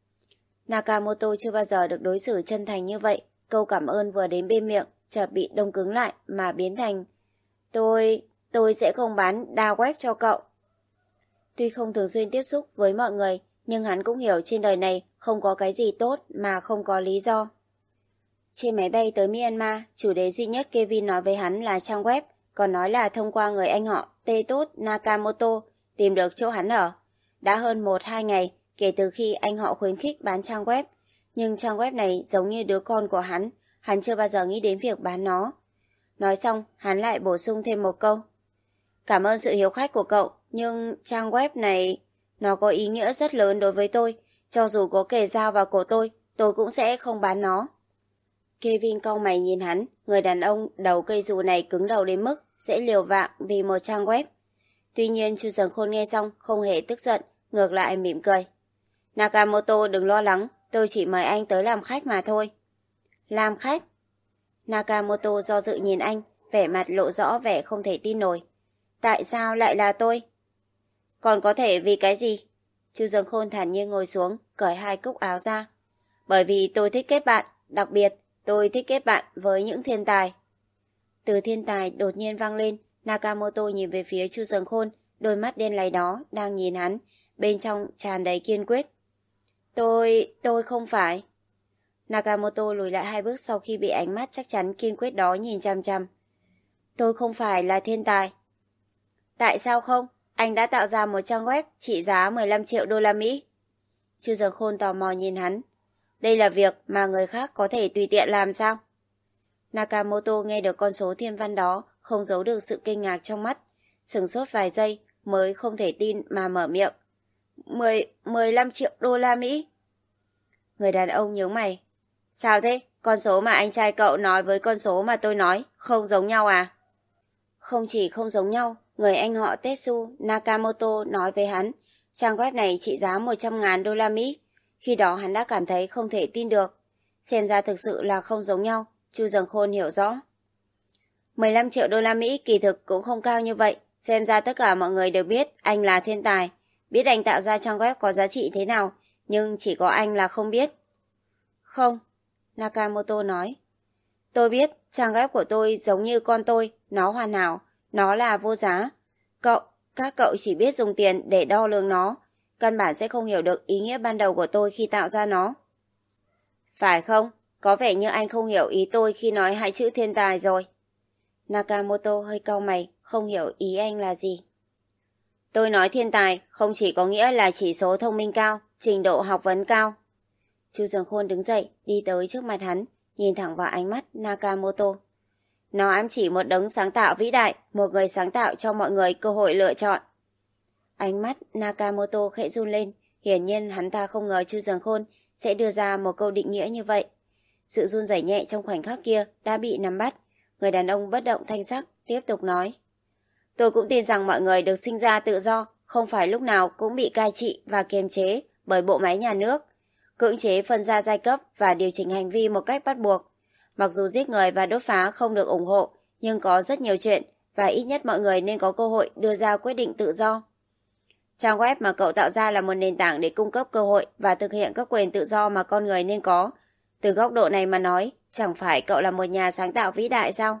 Nakamoto chưa bao giờ được đối xử chân thành như vậy, câu cảm ơn vừa đến bên miệng, chợt bị đông cứng lại mà biến thành Tôi, tôi sẽ không bán dark web cho cậu. Tuy không thường xuyên tiếp xúc với mọi người, nhưng hắn cũng hiểu trên đời này không có cái gì tốt mà không có lý do. Trên máy bay tới Myanmar, chủ đề duy nhất Kevin nói với hắn là trang web, còn nói là thông qua người anh họ Tetsuya Nakamoto tìm được chỗ hắn ở. Đã hơn một hai ngày kể từ khi anh họ khuyến khích bán trang web, nhưng trang web này giống như đứa con của hắn, hắn chưa bao giờ nghĩ đến việc bán nó. Nói xong, hắn lại bổ sung thêm một câu. Cảm ơn sự hiếu khách của cậu, nhưng trang web này, nó có ý nghĩa rất lớn đối với tôi. Cho dù có kề dao vào cổ tôi, tôi cũng sẽ không bán nó. Kevin cau mày nhìn hắn, người đàn ông đầu cây dù này cứng đầu đến mức sẽ liều mạng vì một trang web. Tuy nhiên, Chu Dần Khôn nghe xong không hề tức giận, ngược lại mỉm cười. Nakamoto đừng lo lắng, tôi chỉ mời anh tới làm khách mà thôi. Làm khách? Nakamoto do dự nhìn anh, vẻ mặt lộ rõ vẻ không thể tin nổi. Tại sao lại là tôi? Còn có thể vì cái gì? Chu Dần Khôn thản nhiên ngồi xuống, cởi hai cúc áo ra. Bởi vì tôi thích kết bạn, đặc biệt tôi thích kết bạn với những thiên tài. Từ thiên tài đột nhiên vang lên, Nakamoto nhìn về phía Chu Dần Khôn, đôi mắt đen láy đó đang nhìn hắn, bên trong tràn đầy kiên quyết. Tôi, tôi không phải. Nakamoto lùi lại hai bước sau khi bị ánh mắt chắc chắn kiên quyết đó nhìn chằm chằm. Tôi không phải là thiên tài. Tại sao không? Anh đã tạo ra một trang web trị giá mười lăm triệu đô la Mỹ. Chu Dần Khôn tò mò nhìn hắn. Đây là việc mà người khác có thể tùy tiện làm sao? Nakamoto nghe được con số thiên văn đó, không giấu được sự kinh ngạc trong mắt. Sửng sốt vài giây mới không thể tin mà mở miệng. Mười, mười lăm triệu đô la Mỹ. Người đàn ông nhướng mày. Sao thế? Con số mà anh trai cậu nói với con số mà tôi nói không giống nhau à? Không chỉ không giống nhau, người anh họ Tetsuya Nakamoto nói với hắn, trang web này trị giá một trăm ngàn đô la Mỹ. Khi đó hắn đã cảm thấy không thể tin được. Xem ra thực sự là không giống nhau, Chu Dần Khôn hiểu rõ. mười lăm triệu đô la Mỹ kỳ thực cũng không cao như vậy, xem ra tất cả mọi người đều biết anh là thiên tài, biết anh tạo ra trang web có giá trị thế nào, nhưng chỉ có anh là không biết. Không, Nakamoto nói. Tôi biết, trang web của tôi giống như con tôi, nó hoàn hảo, nó là vô giá. Cậu, các cậu chỉ biết dùng tiền để đo lường nó, căn bản sẽ không hiểu được ý nghĩa ban đầu của tôi khi tạo ra nó. Phải không? Có vẻ như anh không hiểu ý tôi khi nói hai chữ thiên tài rồi. Nakamoto hơi cau mày, không hiểu ý anh là gì. Tôi nói thiên tài không chỉ có nghĩa là chỉ số thông minh cao, trình độ học vấn cao. Chu Dần Khôn đứng dậy, đi tới trước mặt hắn, nhìn thẳng vào ánh mắt Nakamoto. Nó ám chỉ một đấng sáng tạo vĩ đại, một người sáng tạo cho mọi người cơ hội lựa chọn. Ánh mắt Nakamoto khẽ run lên, hiển nhiên hắn ta không ngờ Chu Dần Khôn sẽ đưa ra một câu định nghĩa như vậy. Sự run rẩy nhẹ trong khoảnh khắc kia đã bị nắm bắt, người đàn ông bất động thanh sắc tiếp tục nói. Tôi cũng tin rằng mọi người được sinh ra tự do, không phải lúc nào cũng bị cai trị và kiềm chế bởi bộ máy nhà nước, cưỡng chế phân ra giai cấp và điều chỉnh hành vi một cách bắt buộc. Mặc dù giết người và đốt phá không được ủng hộ, nhưng có rất nhiều chuyện và ít nhất mọi người nên có cơ hội đưa ra quyết định tự do. Trang web mà cậu tạo ra là một nền tảng để cung cấp cơ hội và thực hiện các quyền tự do mà con người nên có. Từ góc độ này mà nói, chẳng phải cậu là một nhà sáng tạo vĩ đại sao?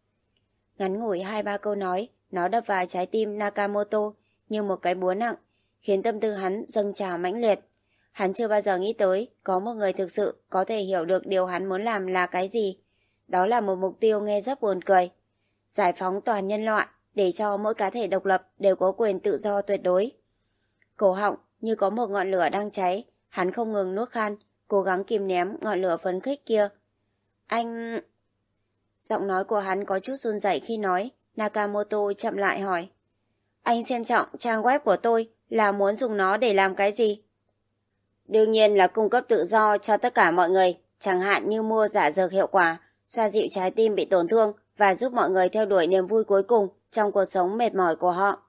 Ngắn ngủi hai ba câu nói, nó đập vào trái tim Nakamoto như một cái búa nặng, khiến tâm tư hắn dâng trào mãnh liệt. Hắn chưa bao giờ nghĩ tới có một người thực sự có thể hiểu được điều hắn muốn làm là cái gì. Đó là một mục tiêu nghe rất buồn cười. Giải phóng toàn nhân loại để cho mỗi cá thể độc lập đều có quyền tự do tuyệt đối. Cổ họng như có một ngọn lửa đang cháy, hắn không ngừng nuốt khan, cố gắng kìm ném ngọn lửa phấn khích kia. Anh... Giọng nói của hắn có chút run rẩy khi nói. Nakamoto chậm lại hỏi. Anh xem trọng trang web của tôi là muốn dùng nó để làm cái gì? Đương nhiên là cung cấp tự do cho tất cả mọi người, chẳng hạn như mua giả dược hiệu quả, xoa dịu trái tim bị tổn thương và giúp mọi người theo đuổi niềm vui cuối cùng trong cuộc sống mệt mỏi của họ.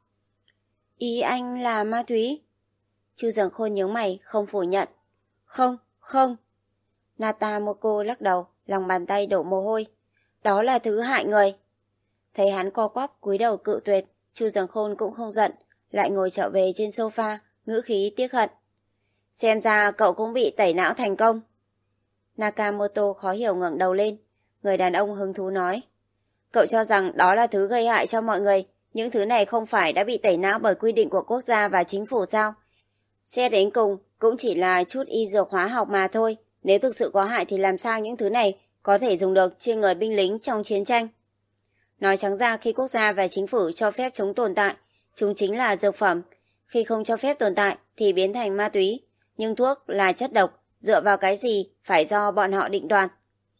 Ý anh là ma túy? Chu Dần Khôn nhướng mày, không phủ nhận. Không, không. Natamoko lắc đầu, lòng bàn tay đổ mồ hôi. Đó là thứ hại người. Thấy hắn co quắp cúi đầu cự tuyệt, Chu Dần Khôn cũng không giận, lại ngồi trở về trên sofa, ngữ khí tiếc hận. Xem ra cậu cũng bị tẩy não thành công. Nakamoto khó hiểu ngẩng đầu lên. Người đàn ông hứng thú nói. Cậu cho rằng đó là thứ gây hại cho mọi người. Những thứ này không phải đã bị tẩy não bởi quy định của quốc gia và chính phủ sao? Xét đến cùng cũng chỉ là chút y dược hóa học mà thôi. Nếu thực sự có hại thì làm sao những thứ này có thể dùng được trên người binh lính trong chiến tranh? Nói trắng ra, khi quốc gia và chính phủ cho phép chúng tồn tại, chúng chính là dược phẩm. Khi không cho phép tồn tại thì biến thành ma túy. Nhưng thuốc là chất độc, dựa vào cái gì phải do bọn họ định đoạt.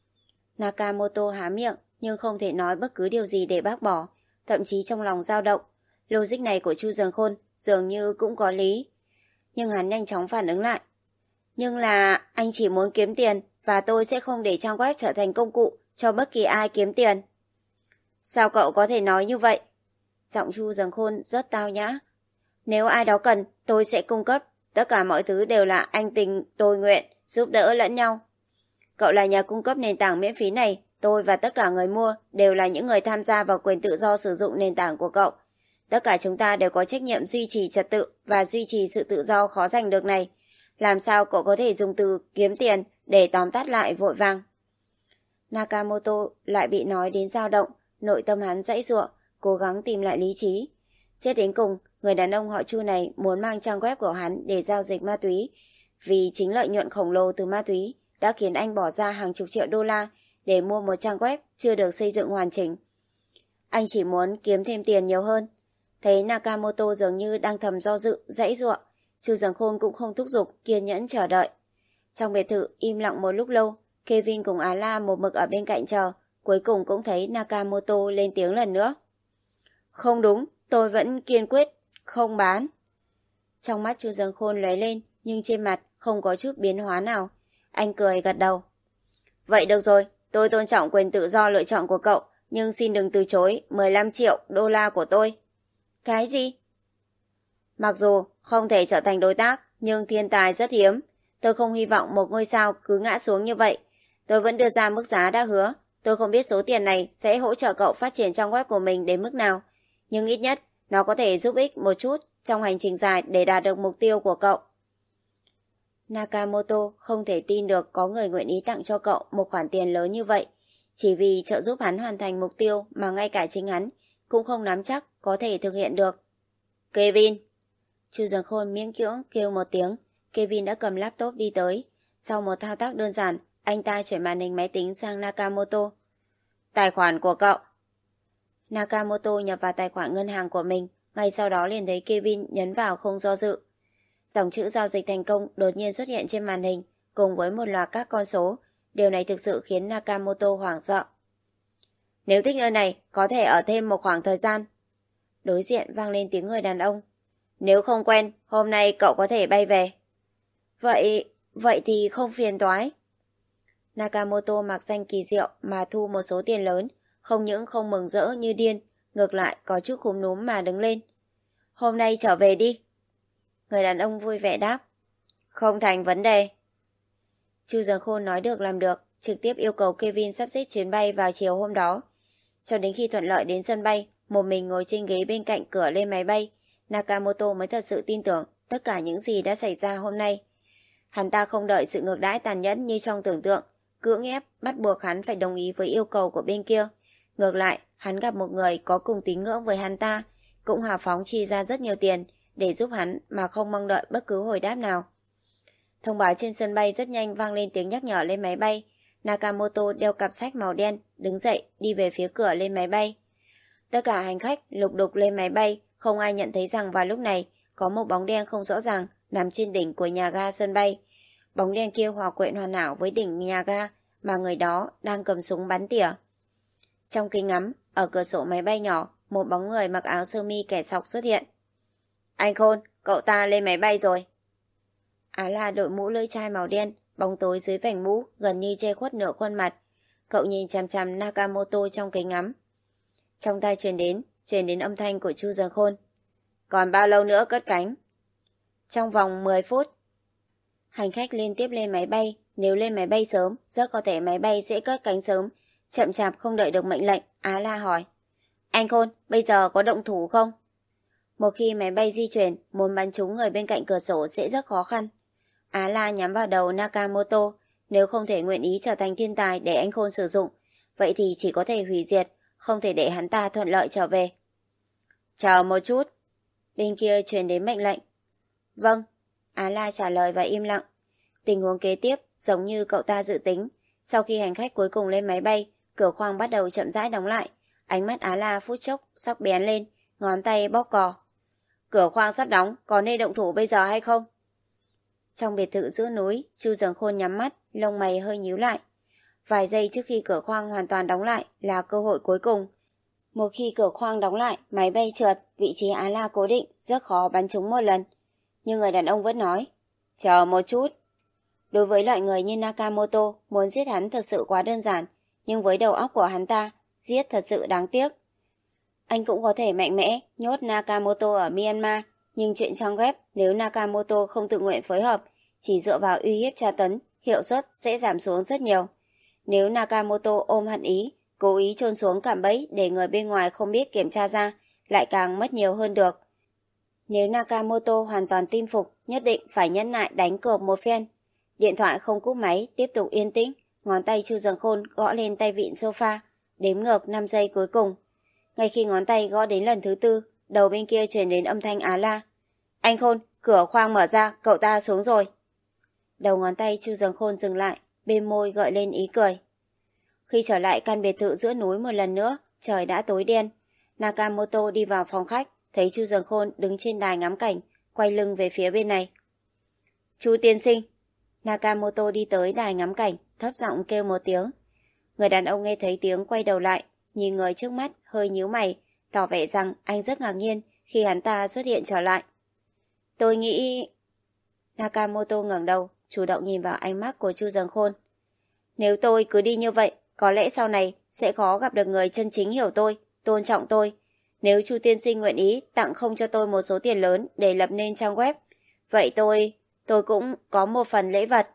Nakamoto há miệng nhưng không thể nói bất cứ điều gì để bác bỏ, thậm chí trong lòng dao động. Logic này của Chu Dần Khôn dường như cũng có lý. Nhưng hắn nhanh chóng phản ứng lại. Nhưng là anh chỉ muốn kiếm tiền và tôi sẽ không để trang web trở thành công cụ cho bất kỳ ai kiếm tiền. Sao cậu có thể nói như vậy? Giọng Chu Dần Khôn rất tao nhã. Nếu ai đó cần, tôi sẽ cung cấp. Tất cả mọi thứ đều là anh tình tôi nguyện, giúp đỡ lẫn nhau. Cậu là nhà cung cấp nền tảng miễn phí này, tôi và tất cả người mua đều là những người tham gia vào quyền tự do sử dụng nền tảng của cậu. Tất cả chúng ta đều có trách nhiệm duy trì trật tự và duy trì sự tự do khó giành được này. Làm sao cậu có thể dùng từ kiếm tiền để tóm tắt lại vội vàng? Nakamoto lại bị nói đến dao động, nội tâm hắn giãy giụa, cố gắng tìm lại lý trí. Xét đến cùng, người đàn ông họ Chu này muốn mang trang web của hắn để giao dịch ma túy, vì chính lợi nhuận khổng lồ từ ma túy đã khiến anh bỏ ra hàng chục triệu đô la để mua một trang web chưa được xây dựng hoàn chỉnh. Anh chỉ muốn kiếm thêm tiền nhiều hơn. Thấy Nakamoto dường như đang thầm do dự, giãy giụa, Chu Dần Khôn cũng không thúc giục, kiên nhẫn chờ đợi. Trong biệt thự im lặng một lúc lâu, Kevin cùng Á La một mực ở bên cạnh chờ, cuối cùng cũng thấy Nakamoto lên tiếng lần nữa. Không đúng, tôi vẫn kiên quyết không bán. Trong mắt Chu Dần Khôn lóe lên, nhưng trên mặt không có chút biến hóa nào. Anh cười gật đầu. Vậy được rồi, tôi tôn trọng quyền tự do lựa chọn của cậu, nhưng xin đừng từ chối mười lăm triệu đô la của tôi. Cái gì? Mặc dù không thể trở thành đối tác, nhưng thiên tài rất hiếm. Tôi không hy vọng một ngôi sao cứ ngã xuống như vậy. Tôi vẫn đưa ra mức giá đã hứa. Tôi không biết số tiền này sẽ hỗ trợ cậu phát triển trang web của mình đến mức nào. Nhưng ít nhất, nó có thể giúp ích một chút trong hành trình dài để đạt được mục tiêu của cậu. Nakamoto không thể tin được có người nguyện ý tặng cho cậu một khoản tiền lớn như vậy, chỉ vì trợ giúp hắn hoàn thành mục tiêu mà ngay cả chính hắn cũng không nắm chắc có thể thực hiện được. Kevin! Chu Dần Khôn miễn cưỡng kêu một tiếng. Kevin đã cầm laptop đi tới. Sau một thao tác đơn giản, anh ta chuyển màn hình máy tính sang Nakamoto. Tài khoản của cậu. Nakamoto nhập vào tài khoản ngân hàng của mình, ngay sau đó liền thấy Kevin nhấn vào không do dự. Dòng chữ giao dịch thành công đột nhiên xuất hiện trên màn hình, cùng với một loạt các con số. Điều này thực sự khiến Nakamoto hoảng sợ. Nếu thích nơi này, có thể ở thêm một khoảng thời gian. Đối diện vang lên tiếng người đàn ông. Nếu không quen, hôm nay cậu có thể bay về. Vậy, vậy thì không phiền toái. Nakamoto mặc danh kỳ diệu mà thu một số tiền lớn, không những không mừng rỡ như điên, ngược lại có chút khúm núm mà đứng lên. Hôm nay trở về đi. Người đàn ông vui vẻ đáp. Không thành vấn đề. Chu Dần Khôn nói được làm được, trực tiếp yêu cầu Kevin sắp xếp chuyến bay vào chiều hôm đó. Cho đến khi thuận lợi đến sân bay, một mình ngồi trên ghế bên cạnh cửa lên máy bay, Nakamoto mới thật sự tin tưởng tất cả những gì đã xảy ra hôm nay. Hắn ta không đợi sự ngược đãi tàn nhẫn như trong tưởng tượng, cưỡng ép bắt buộc hắn phải đồng ý với yêu cầu của bên kia. Ngược lại, hắn gặp một người có cùng tín ngưỡng với hắn ta, cũng hào phóng chi ra rất nhiều tiền để giúp hắn mà không mong đợi bất cứ hồi đáp nào. Thông báo trên sân bay rất nhanh vang lên tiếng nhắc nhở lên máy bay. Nakamoto đeo cặp sách màu đen, đứng dậy đi về phía cửa lên máy bay. Tất cả hành khách lục đục lên máy bay, không ai nhận thấy rằng vào lúc này có một bóng đen không rõ ràng nằm trên đỉnh của nhà ga sân bay. Bóng đen kia hòa quyện hoàn hảo với đỉnh nhà ga mà người đó đang cầm súng bắn tỉa. Trong kính ngắm, ở cửa sổ máy bay nhỏ, một bóng người mặc áo sơ mi kẻ sọc xuất hiện. Anh Khôn, cậu ta lên máy bay rồi. Á La đội mũ lưỡi chai màu đen, bóng tối dưới vành mũ gần như che khuất nửa khuôn mặt. Cậu nhìn chằm chằm Nakamoto trong kính ngắm. Trong tai truyền đến, truyền đến âm thanh của Chu Dần Khôn. Còn bao lâu nữa cất cánh? Trong vòng mười phút. Hành khách liên tiếp lên máy bay, nếu lên máy bay sớm, rất có thể máy bay sẽ cất cánh sớm. Chậm chạp không đợi được mệnh lệnh, Á La hỏi. Anh Khôn, bây giờ có động thủ không? Một khi máy bay di chuyển, muốn bắn trúng người bên cạnh cửa sổ sẽ rất khó khăn. Á La nhắm vào đầu Nakamoto, nếu không thể nguyện ý trở thành thiên tài để anh Khôn sử dụng, vậy thì chỉ có thể hủy diệt, không thể để hắn ta thuận lợi trở về. Chờ một chút. Bên kia truyền đến mệnh lệnh. Vâng. Á La trả lời và im lặng. Tình huống kế tiếp giống như cậu ta dự tính. Sau khi hành khách cuối cùng lên máy bay, cửa khoang bắt đầu chậm rãi đóng lại. Ánh mắt Á La phút chốc sắc bén lên, ngón tay bóp cò. Cửa khoang sắp đóng, có nên động thủ bây giờ hay không? Trong biệt thự giữa núi, Chu Dường Khôn nhắm mắt, lông mày hơi nhíu lại. Vài giây trước khi cửa khoang hoàn toàn đóng lại là cơ hội cuối cùng. Một khi cửa khoang đóng lại, máy bay trượt, vị trí Á La cố định, rất khó bắn trúng một lần. Nhưng người đàn ông vẫn nói, chờ một chút. Đối với loại người như Nakamoto, muốn giết hắn thật sự quá đơn giản, nhưng với đầu óc của hắn ta, giết thật sự đáng tiếc. Anh cũng có thể mạnh mẽ, nhốt Nakamoto ở Myanmar, nhưng chuyện trang web nếu Nakamoto không tự nguyện phối hợp, chỉ dựa vào uy hiếp tra tấn, hiệu suất sẽ giảm xuống rất nhiều. Nếu Nakamoto ôm hận ý, cố ý chôn xuống cạm bẫy để người bên ngoài không biết kiểm tra ra, lại càng mất nhiều hơn được. Nếu Nakamoto hoàn toàn tin phục, nhất định phải nhẫn nại đánh cược một phen. Điện thoại không cúp máy, tiếp tục yên tĩnh, ngón tay Chu Dường Khôn gõ lên tay vịn sofa, đếm ngược năm giây cuối cùng. Ngay khi ngón tay gõ đến lần thứ tư, đầu bên kia truyền đến âm thanh Á La. Anh Khôn, cửa khoang mở ra, cậu ta xuống rồi. Đầu ngón tay Chu Dường Khôn dừng lại, bên môi gợi lên ý cười. Khi trở lại căn biệt thự giữa núi một lần nữa, trời đã tối đen. Nakamoto đi vào phòng khách, thấy Chu Dường Khôn đứng trên đài ngắm cảnh, quay lưng về phía bên này. Chu tiên sinh. Nakamoto đi tới đài ngắm cảnh, thấp giọng kêu một tiếng. Người đàn ông nghe thấy tiếng quay đầu lại, nhìn người trước mắt hơi nhíu mày, tỏ vẻ rằng anh rất ngạc nhiên khi hắn ta xuất hiện trở lại. Tôi nghĩ... Nakamoto ngẩng đầu, chủ động nhìn vào ánh mắt của Chu Dường Khôn. Nếu tôi cứ đi như vậy, có lẽ sau này sẽ khó gặp được người chân chính hiểu tôi, tôn trọng tôi. Nếu Chu tiên sinh nguyện ý tặng không cho tôi một số tiền lớn để lập nên trang web, vậy tôi, tôi cũng có một phần lễ vật.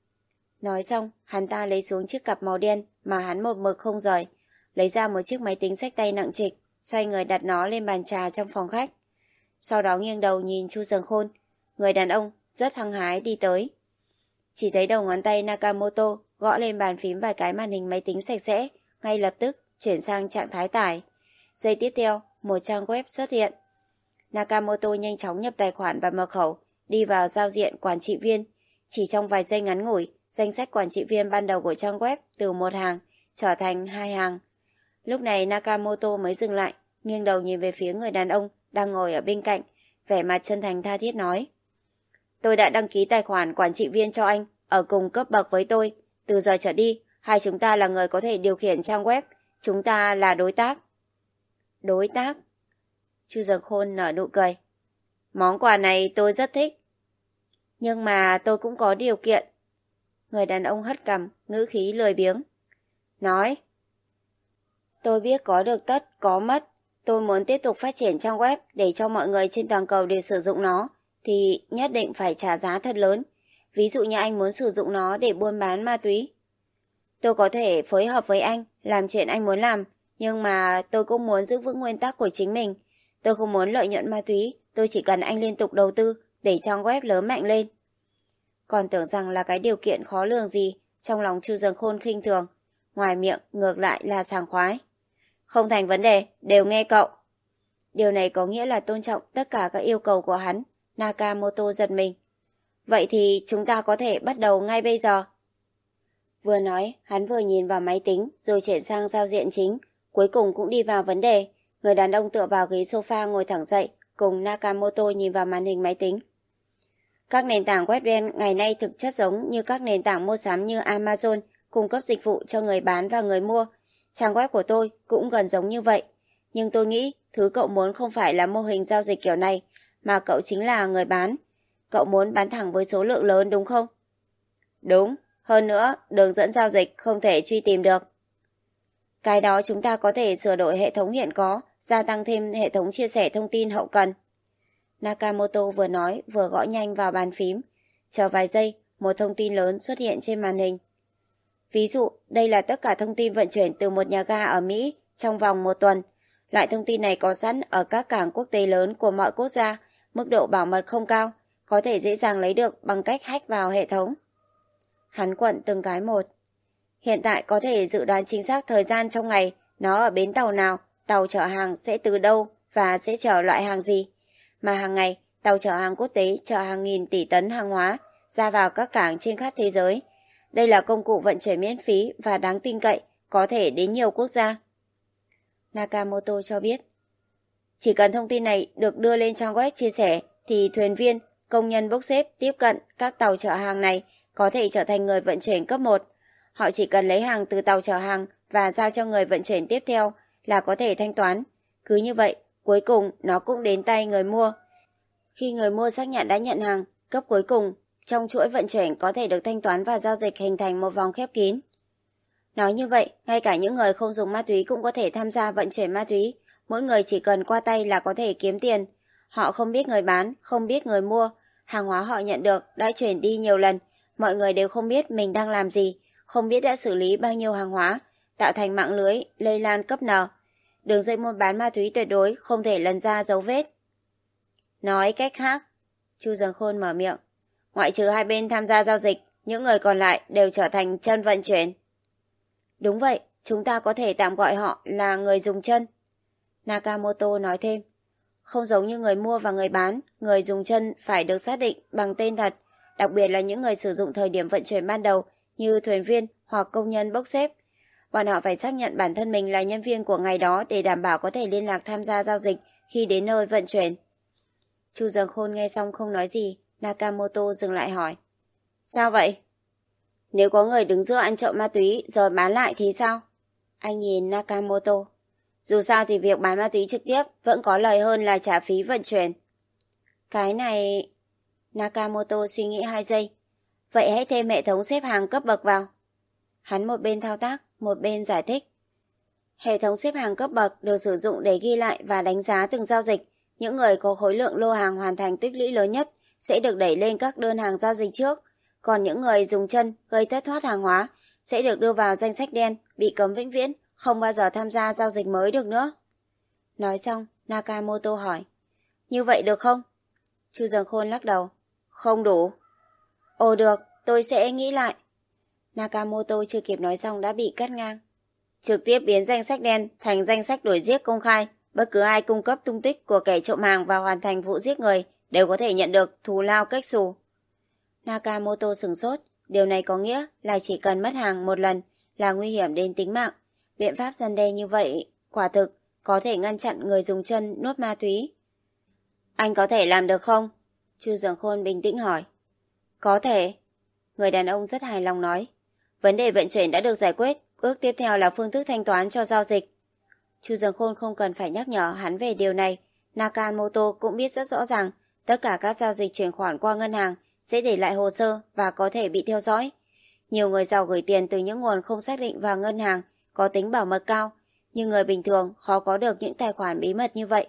Nói xong, hắn ta lấy xuống chiếc cặp màu đen mà hắn một mực không rời, lấy ra một chiếc máy tính xách tay nặng trịch, xoay người đặt nó lên bàn trà trong phòng khách. Sau đó nghiêng đầu nhìn Chu Dường Khôn, người đàn ông rất hăng hái đi tới. Chỉ thấy đầu ngón tay Nakamoto gõ lên bàn phím vài cái màn hình máy tính sạch sẽ, ngay lập tức chuyển sang trạng thái tải. Giây tiếp theo, một trang web xuất hiện. Nakamoto nhanh chóng nhập tài khoản và mật khẩu, đi vào giao diện quản trị viên. Chỉ trong vài giây ngắn ngủi, danh sách quản trị viên ban đầu của trang web từ một hàng trở thành hai hàng. Lúc này Nakamoto mới dừng lại, nghiêng đầu nhìn về phía người đàn ông đang ngồi ở bên cạnh, vẻ mặt chân thành tha thiết nói. Tôi đã đăng ký tài khoản quản trị viên cho anh, ở cùng cấp bậc với tôi. Từ giờ trở đi, hai chúng ta là người có thể điều khiển trang web. Chúng ta là đối tác. Đối tác? Chu Dường Khôn nở nụ cười. Món quà này tôi rất thích. Nhưng mà tôi cũng có điều kiện. Người đàn ông hất cằm, ngữ khí lười biếng. Nói. Tôi biết có được tất, có mất. Tôi muốn tiếp tục phát triển trang web để cho mọi người trên toàn cầu đều sử dụng nó, thì nhất định phải trả giá thật lớn. Ví dụ như anh muốn sử dụng nó để buôn bán ma túy. Tôi có thể phối hợp với anh, làm chuyện anh muốn làm, nhưng mà tôi cũng muốn giữ vững nguyên tắc của chính mình. Tôi không muốn lợi nhuận ma túy, tôi chỉ cần anh liên tục đầu tư để trang web lớn mạnh lên. Còn tưởng rằng là cái điều kiện khó lường gì, trong lòng Chu Dường Khôn khinh thường, ngoài miệng ngược lại là sảng khoái. Không thành vấn đề, đều nghe cậu. Điều này có nghĩa là tôn trọng tất cả các yêu cầu của hắn. Nakamoto giật mình. Vậy thì chúng ta có thể bắt đầu ngay bây giờ. Vừa nói, hắn vừa nhìn vào máy tính, rồi chuyển sang giao diện chính, cuối cùng cũng đi vào vấn đề. Người đàn ông tựa vào ghế sofa ngồi thẳng dậy, cùng Nakamoto nhìn vào màn hình máy tính. Các nền tảng web đen ngày nay thực chất giống như các nền tảng mua sắm như Amazon, cung cấp dịch vụ cho người bán và người mua. Trang web của tôi cũng gần giống như vậy. Nhưng tôi nghĩ thứ cậu muốn không phải là mô hình giao dịch kiểu này, mà cậu chính là người bán. Cậu muốn bán thẳng với số lượng lớn đúng không? Đúng, hơn nữa đường dẫn giao dịch không thể truy tìm được. Cái đó chúng ta có thể sửa đổi hệ thống hiện có, gia tăng thêm hệ thống chia sẻ thông tin hậu cần. Nakamoto vừa nói vừa gõ nhanh vào bàn phím. Chờ vài giây, một thông tin lớn xuất hiện trên màn hình. Ví dụ, đây là tất cả thông tin vận chuyển từ một nhà ga ở Mỹ trong vòng một tuần. Loại thông tin này có sẵn ở các cảng quốc tế lớn của mọi quốc gia, mức độ bảo mật không cao, có thể dễ dàng lấy được bằng cách hack vào hệ thống. Hắn quận từng cái một. Hiện tại có thể dự đoán chính xác thời gian trong ngày, nó ở bến tàu nào, tàu chở hàng sẽ từ đâu và sẽ chở loại hàng gì. Mà hàng ngày, tàu chở hàng quốc tế chở hàng nghìn tỷ tấn hàng hóa ra vào các cảng trên khắp thế giới. Đây là công cụ vận chuyển miễn phí và đáng tin cậy, có thể đến nhiều quốc gia. Nakamoto cho biết, chỉ cần thông tin này được đưa lên trang web chia sẻ thì thuyền viên, công nhân bốc xếp tiếp cận các tàu chở hàng này có thể trở thành người vận chuyển cấp một. Họ chỉ cần lấy hàng từ tàu chở hàng và giao cho người vận chuyển tiếp theo là có thể thanh toán. Cứ như vậy, cuối cùng nó cũng đến tay người mua. Khi người mua xác nhận đã nhận hàng, cấp cuối cùng trong chuỗi vận chuyển có thể được thanh toán và giao dịch hình thành một vòng khép kín. Nói như vậy, ngay cả những người không dùng ma túy cũng có thể tham gia vận chuyển ma túy. Mỗi người chỉ cần qua tay là có thể kiếm tiền. Họ không biết người bán, không biết người mua. Hàng hóa họ nhận được đã chuyển đi nhiều lần. Mọi người đều không biết mình đang làm gì, không biết đã xử lý bao nhiêu hàng hóa, tạo thành mạng lưới lây lan cấp N. Đường dây buôn bán ma túy tuyệt đối không thể lần ra dấu vết. Nói cách khác, Chu Dần Khôn mở miệng, ngoại trừ hai bên tham gia giao dịch, những người còn lại đều trở thành chân vận chuyển. Đúng vậy, chúng ta có thể tạm gọi họ là người dùng chân. Nakamoto nói thêm, không giống như người mua và người bán, người dùng chân phải được xác định bằng tên thật, đặc biệt là những người sử dụng thời điểm vận chuyển ban đầu như thuyền viên hoặc công nhân bốc xếp. Bọn họ phải xác nhận bản thân mình là nhân viên của ngày đó để đảm bảo có thể liên lạc tham gia giao dịch khi đến nơi vận chuyển. Chu Dần Khôn nghe xong không nói gì, Nakamoto dừng lại hỏi. Sao vậy? Nếu có người đứng giữa ăn trộm ma túy rồi bán lại thì sao? Anh nhìn Nakamoto. Dù sao thì việc bán ma túy trực tiếp vẫn có lời hơn là trả phí vận chuyển. Cái này... Nakamoto suy nghĩ hai giây. Vậy hãy thêm hệ thống xếp hàng cấp bậc vào. Hắn một bên thao tác, một bên giải thích. Hệ thống xếp hàng cấp bậc được sử dụng để ghi lại và đánh giá từng giao dịch. Những người có khối lượng lô hàng hoàn thành tích lũy lớn nhất sẽ được đẩy lên các đơn hàng giao dịch trước. Còn những người dùng chân gây thất thoát hàng hóa sẽ được đưa vào danh sách đen, bị cấm vĩnh viễn, không bao giờ tham gia giao dịch mới được nữa. Nói xong, Nakamoto hỏi. Như vậy được không? Chu Dần Khôn lắc đầu. Không đủ. Ồ được, tôi sẽ nghĩ lại. Nakamoto chưa kịp nói xong đã bị cắt ngang. Trực tiếp biến danh sách đen thành danh sách đuổi giết công khai. Bất cứ ai cung cấp tung tích của kẻ trộm hàng và hoàn thành vụ giết người đều có thể nhận được thù lao cách xù. Nakamoto sửng sốt. Điều này có nghĩa là chỉ cần mất hàng một lần là nguy hiểm đến tính mạng. Biện pháp răn đe như vậy, quả thực, có thể ngăn chặn người dùng chân nuốt ma túy. Anh có thể làm được không? Chu Dần Khôn bình tĩnh hỏi. Có thể. Người đàn ông rất hài lòng nói. Vấn đề vận chuyển đã được giải quyết, bước tiếp theo là phương thức thanh toán cho giao dịch. Chu Dần Khôn không cần phải nhắc nhở hắn về điều này. Nakamoto cũng biết rất rõ ràng, tất cả các giao dịch chuyển khoản qua ngân hàng sẽ để lại hồ sơ và có thể bị theo dõi. Nhiều người giàu gửi tiền từ những nguồn không xác định vào ngân hàng có tính bảo mật cao, nhưng người bình thường khó có được những tài khoản bí mật như vậy.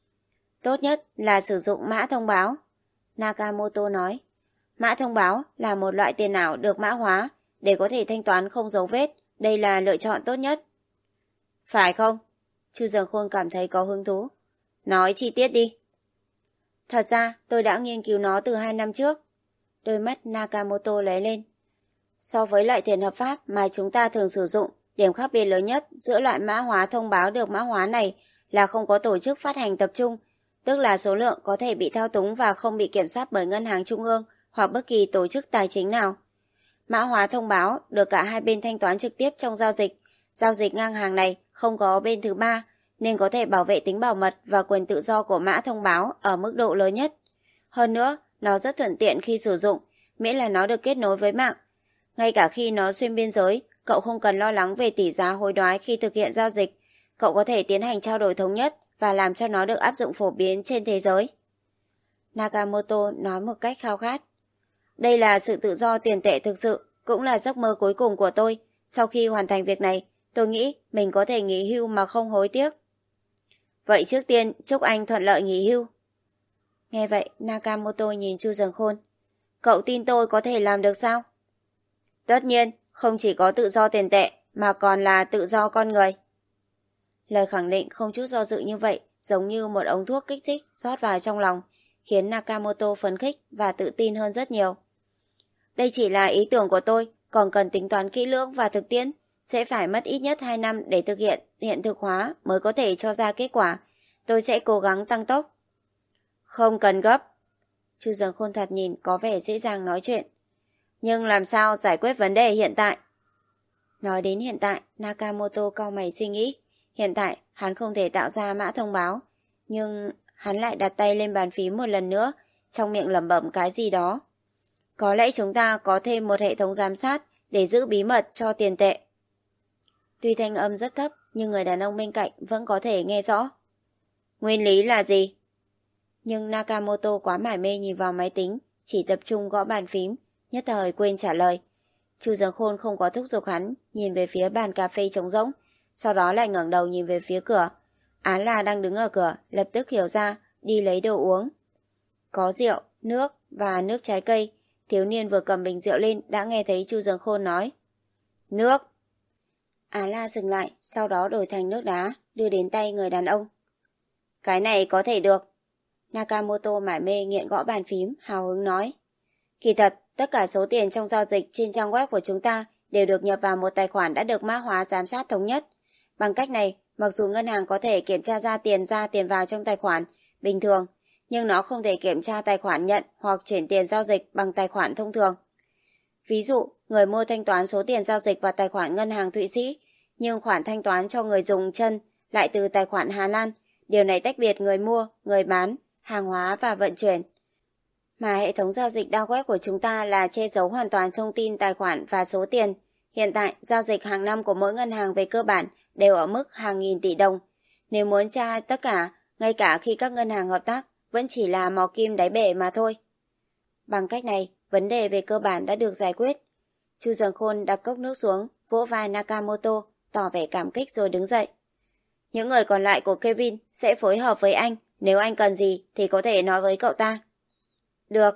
Tốt nhất là sử dụng mã thông báo. Nakamoto nói. Mã thông báo là một loại tiền ảo được mã hóa để có thể thanh toán không dấu vết. Đây là lựa chọn tốt nhất. Phải không? Chu Dần Khôn cảm thấy có hứng thú. Nói chi tiết đi. Thật ra tôi đã nghiên cứu nó từ hai năm trước. Đôi mắt Nakamoto lóe lên. So với loại tiền hợp pháp mà chúng ta thường sử dụng, điểm khác biệt lớn nhất giữa loại mã hóa thông báo được mã hóa này là không có tổ chức phát hành tập trung, tức là số lượng có thể bị thao túng và không bị kiểm soát bởi ngân hàng trung ương hoặc bất kỳ tổ chức tài chính nào. Mã hóa thông báo được cả hai bên thanh toán trực tiếp trong giao dịch. Giao dịch ngang hàng này không có bên thứ ba, nên có thể bảo vệ tính bảo mật và quyền tự do của mã thông báo ở mức độ lớn nhất. Hơn nữa, nó rất thuận tiện khi sử dụng, miễn là nó được kết nối với mạng. Ngay cả khi nó xuyên biên giới, cậu không cần lo lắng về tỷ giá hối đoái khi thực hiện giao dịch. Cậu có thể tiến hành trao đổi thống nhất và làm cho nó được áp dụng phổ biến trên thế giới. Nakamoto nói một cách khao khát. Đây là sự tự do tiền tệ thực sự, cũng là giấc mơ cuối cùng của tôi. Sau khi hoàn thành việc này, tôi nghĩ mình có thể nghỉ hưu mà không hối tiếc. Vậy trước tiên, chúc anh thuận lợi nghỉ hưu. Nghe vậy, Nakamoto nhìn Chu Dần Khôn. Cậu tin tôi có thể làm được sao? Tất nhiên, không chỉ có tự do tiền tệ, mà còn là tự do con người. Lời khẳng định không chút do dự như vậy, giống như một ống thuốc kích thích rót vào trong lòng, khiến Nakamoto phấn khích và tự tin hơn rất nhiều. Đây chỉ là ý tưởng của tôi, còn cần tính toán kỹ lưỡng và thực tiễn, sẽ phải mất ít nhất hai năm để thực hiện hiện thực hóa mới có thể cho ra kết quả. Tôi sẽ cố gắng tăng tốc. Không cần gấp. Chu Dần Khôn thoạt nhìn có vẻ dễ dàng nói chuyện. Nhưng làm sao giải quyết vấn đề hiện tại? Nói đến hiện tại, Nakamoto cau mày suy nghĩ. Hiện tại, hắn không thể tạo ra mã thông báo. Nhưng hắn lại đặt tay lên bàn phím một lần nữa, trong miệng lẩm bẩm cái gì đó. Có lẽ chúng ta có thêm một hệ thống giám sát để giữ bí mật cho tiền tệ. Tuy thanh âm rất thấp, nhưng người đàn ông bên cạnh vẫn có thể nghe rõ. Nguyên lý là gì? Nhưng Nakamoto quá mải mê nhìn vào máy tính, chỉ tập trung gõ bàn phím, nhất thời quên trả lời. Chu Dần Khôn không có thúc giục hắn, nhìn về phía bàn cà phê trống rỗng, sau đó lại ngẩng đầu nhìn về phía cửa. Á La đang đứng ở cửa, lập tức hiểu ra, đi lấy đồ uống. Có rượu, nước và nước trái cây. Thiếu niên vừa cầm bình rượu lên đã nghe thấy Chu Dần Khôn nói. Nước. Á La dừng lại, sau đó đổi thành nước đá, đưa đến tay người đàn ông. Cái này có thể được. Nakamoto mải mê nghiện gõ bàn phím, hào hứng nói. Kỳ thật, tất cả số tiền trong giao dịch trên trang web của chúng ta đều được nhập vào một tài khoản đã được mã hóa giám sát thống nhất. Bằng cách này, mặc dù ngân hàng có thể kiểm tra ra tiền ra tiền vào trong tài khoản bình thường, nhưng nó không thể kiểm tra tài khoản nhận hoặc chuyển tiền giao dịch bằng tài khoản thông thường. Ví dụ, người mua thanh toán số tiền giao dịch vào tài khoản ngân hàng Thụy Sĩ, nhưng khoản thanh toán cho người dùng chân lại từ tài khoản Hà Lan. Điều này tách biệt người mua, người bán, hàng hóa và vận chuyển. Mà hệ thống giao dịch đa web của chúng ta là che giấu hoàn toàn thông tin tài khoản và số tiền. Hiện tại, giao dịch hàng năm của mỗi ngân hàng về cơ bản đều ở mức hàng nghìn tỷ đồng. Nếu muốn tra tất cả, ngay cả khi các ngân hàng hợp tác, vẫn chỉ là mò kim đáy bể mà thôi. Bằng cách này, vấn đề về cơ bản đã được giải quyết. Chu Dần Khôn đặt cốc nước xuống, vỗ vai Nakamoto, tỏ vẻ cảm kích rồi đứng dậy. Những người còn lại của Kevin sẽ phối hợp với anh, nếu anh cần gì thì có thể nói với cậu ta. Được.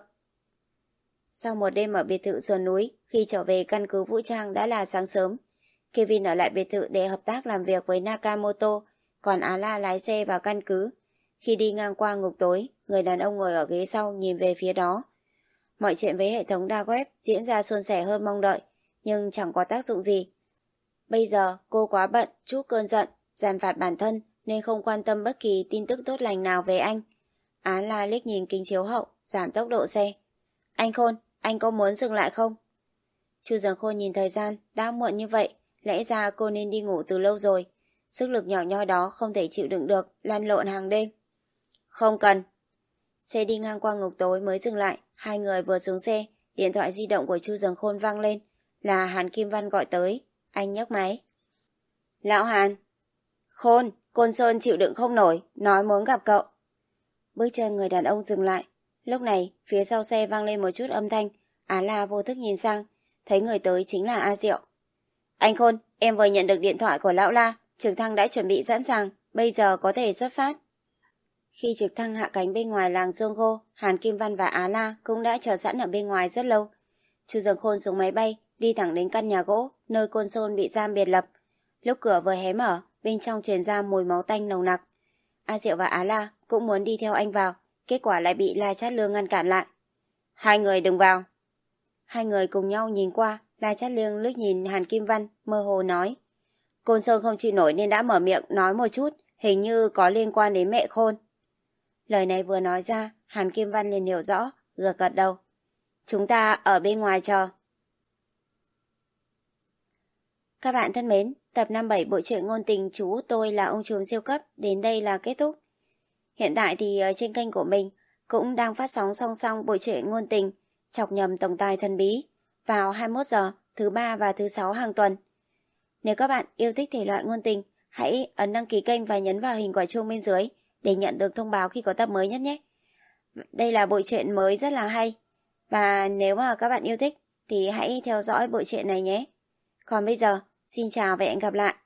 Sau một đêm ở biệt thự sườn núi, khi trở về căn cứ vũ trang đã là sáng sớm. Kevin ở lại biệt thự để hợp tác làm việc với Nakamoto, còn Á La lái xe vào căn cứ. Khi đi ngang qua ngục tối, người đàn ông ngồi ở ghế sau nhìn về phía đó. Mọi chuyện với hệ thống đa web diễn ra suôn sẻ hơn mong đợi, nhưng chẳng có tác dụng gì. Bây giờ cô quá bận, trút cơn giận, giàn phạt bản thân nên không quan tâm bất kỳ tin tức tốt lành nào về anh. Á La liếc nhìn kính chiếu hậu, giảm tốc độ xe. Anh Khôn, anh có muốn dừng lại không? Chu Dần Khôn nhìn thời gian, đã muộn như vậy, lẽ ra cô nên đi ngủ từ lâu rồi. Sức lực nhỏ nhoi đó không thể chịu đựng được, lăn lộn hàng đêm. Không cần. Xe đi ngang qua ngục tối mới dừng lại, hai người vừa xuống xe, điện thoại di động của Chu Dần Khôn vang lên, là Hàn Kim Văn gọi tới. Anh nhấc máy. Lão Hàn. Khôn, Côn Sơn chịu đựng không nổi, nói muốn gặp cậu. Bước chân người đàn ông dừng lại. Lúc này, phía sau xe vang lên một chút âm thanh. Á La vô thức nhìn sang, thấy người tới chính là A Diệu. Anh Khôn, em vừa nhận được điện thoại của lão La, trực thăng đã chuẩn bị sẵn sàng, bây giờ có thể xuất phát. Khi trực thăng hạ cánh bên ngoài làng Zongo, Hàn Kim Văn và Á La cũng đã chờ sẵn ở bên ngoài rất lâu. Chu Dần Khôn xuống máy bay, đi thẳng đến căn nhà gỗ, nơi Côn Sơn bị giam biệt lập. Lúc cửa vừa hé mở, bên trong truyền ra mùi máu tanh nồng nặc. A Diệu và Á La cũng muốn đi theo anh vào, kết quả lại bị La Chát Lương ngăn cản lại. Hai người đừng vào. Hai người cùng nhau nhìn qua, La Chát Lương liếc nhìn Hàn Kim Văn, mơ hồ nói. Côn Sơn không chịu nổi nên đã mở miệng nói một chút, hình như có liên quan đến mẹ Khôn. Lời này vừa nói ra, Hàn Kim Văn liền hiểu rõ, gật gật đầu. Chúng ta ở bên ngoài chờ. Các bạn thân mến, tập năm bảy bộ truyện ngôn tình Chú Tôi Là Ông Trùm Siêu Cấp đến đây là kết thúc. Hiện tại thì trên kênh của mình cũng đang phát sóng song song bộ truyện ngôn tình Chọc Nhầm Tổng Tài Thần Bí vào hai mươi mốt giờ thứ ba và thứ sáu hàng tuần. Nếu các bạn yêu thích thể loại ngôn tình, hãy ấn đăng ký kênh và nhấn vào hình quả chuông bên dưới để nhận được thông báo khi có tập mới nhất nhé. Đây là bộ truyện mới rất là hay, và nếu mà các bạn yêu thích thì hãy theo dõi bộ truyện này nhé. Còn bây giờ, xin chào và hẹn gặp lại.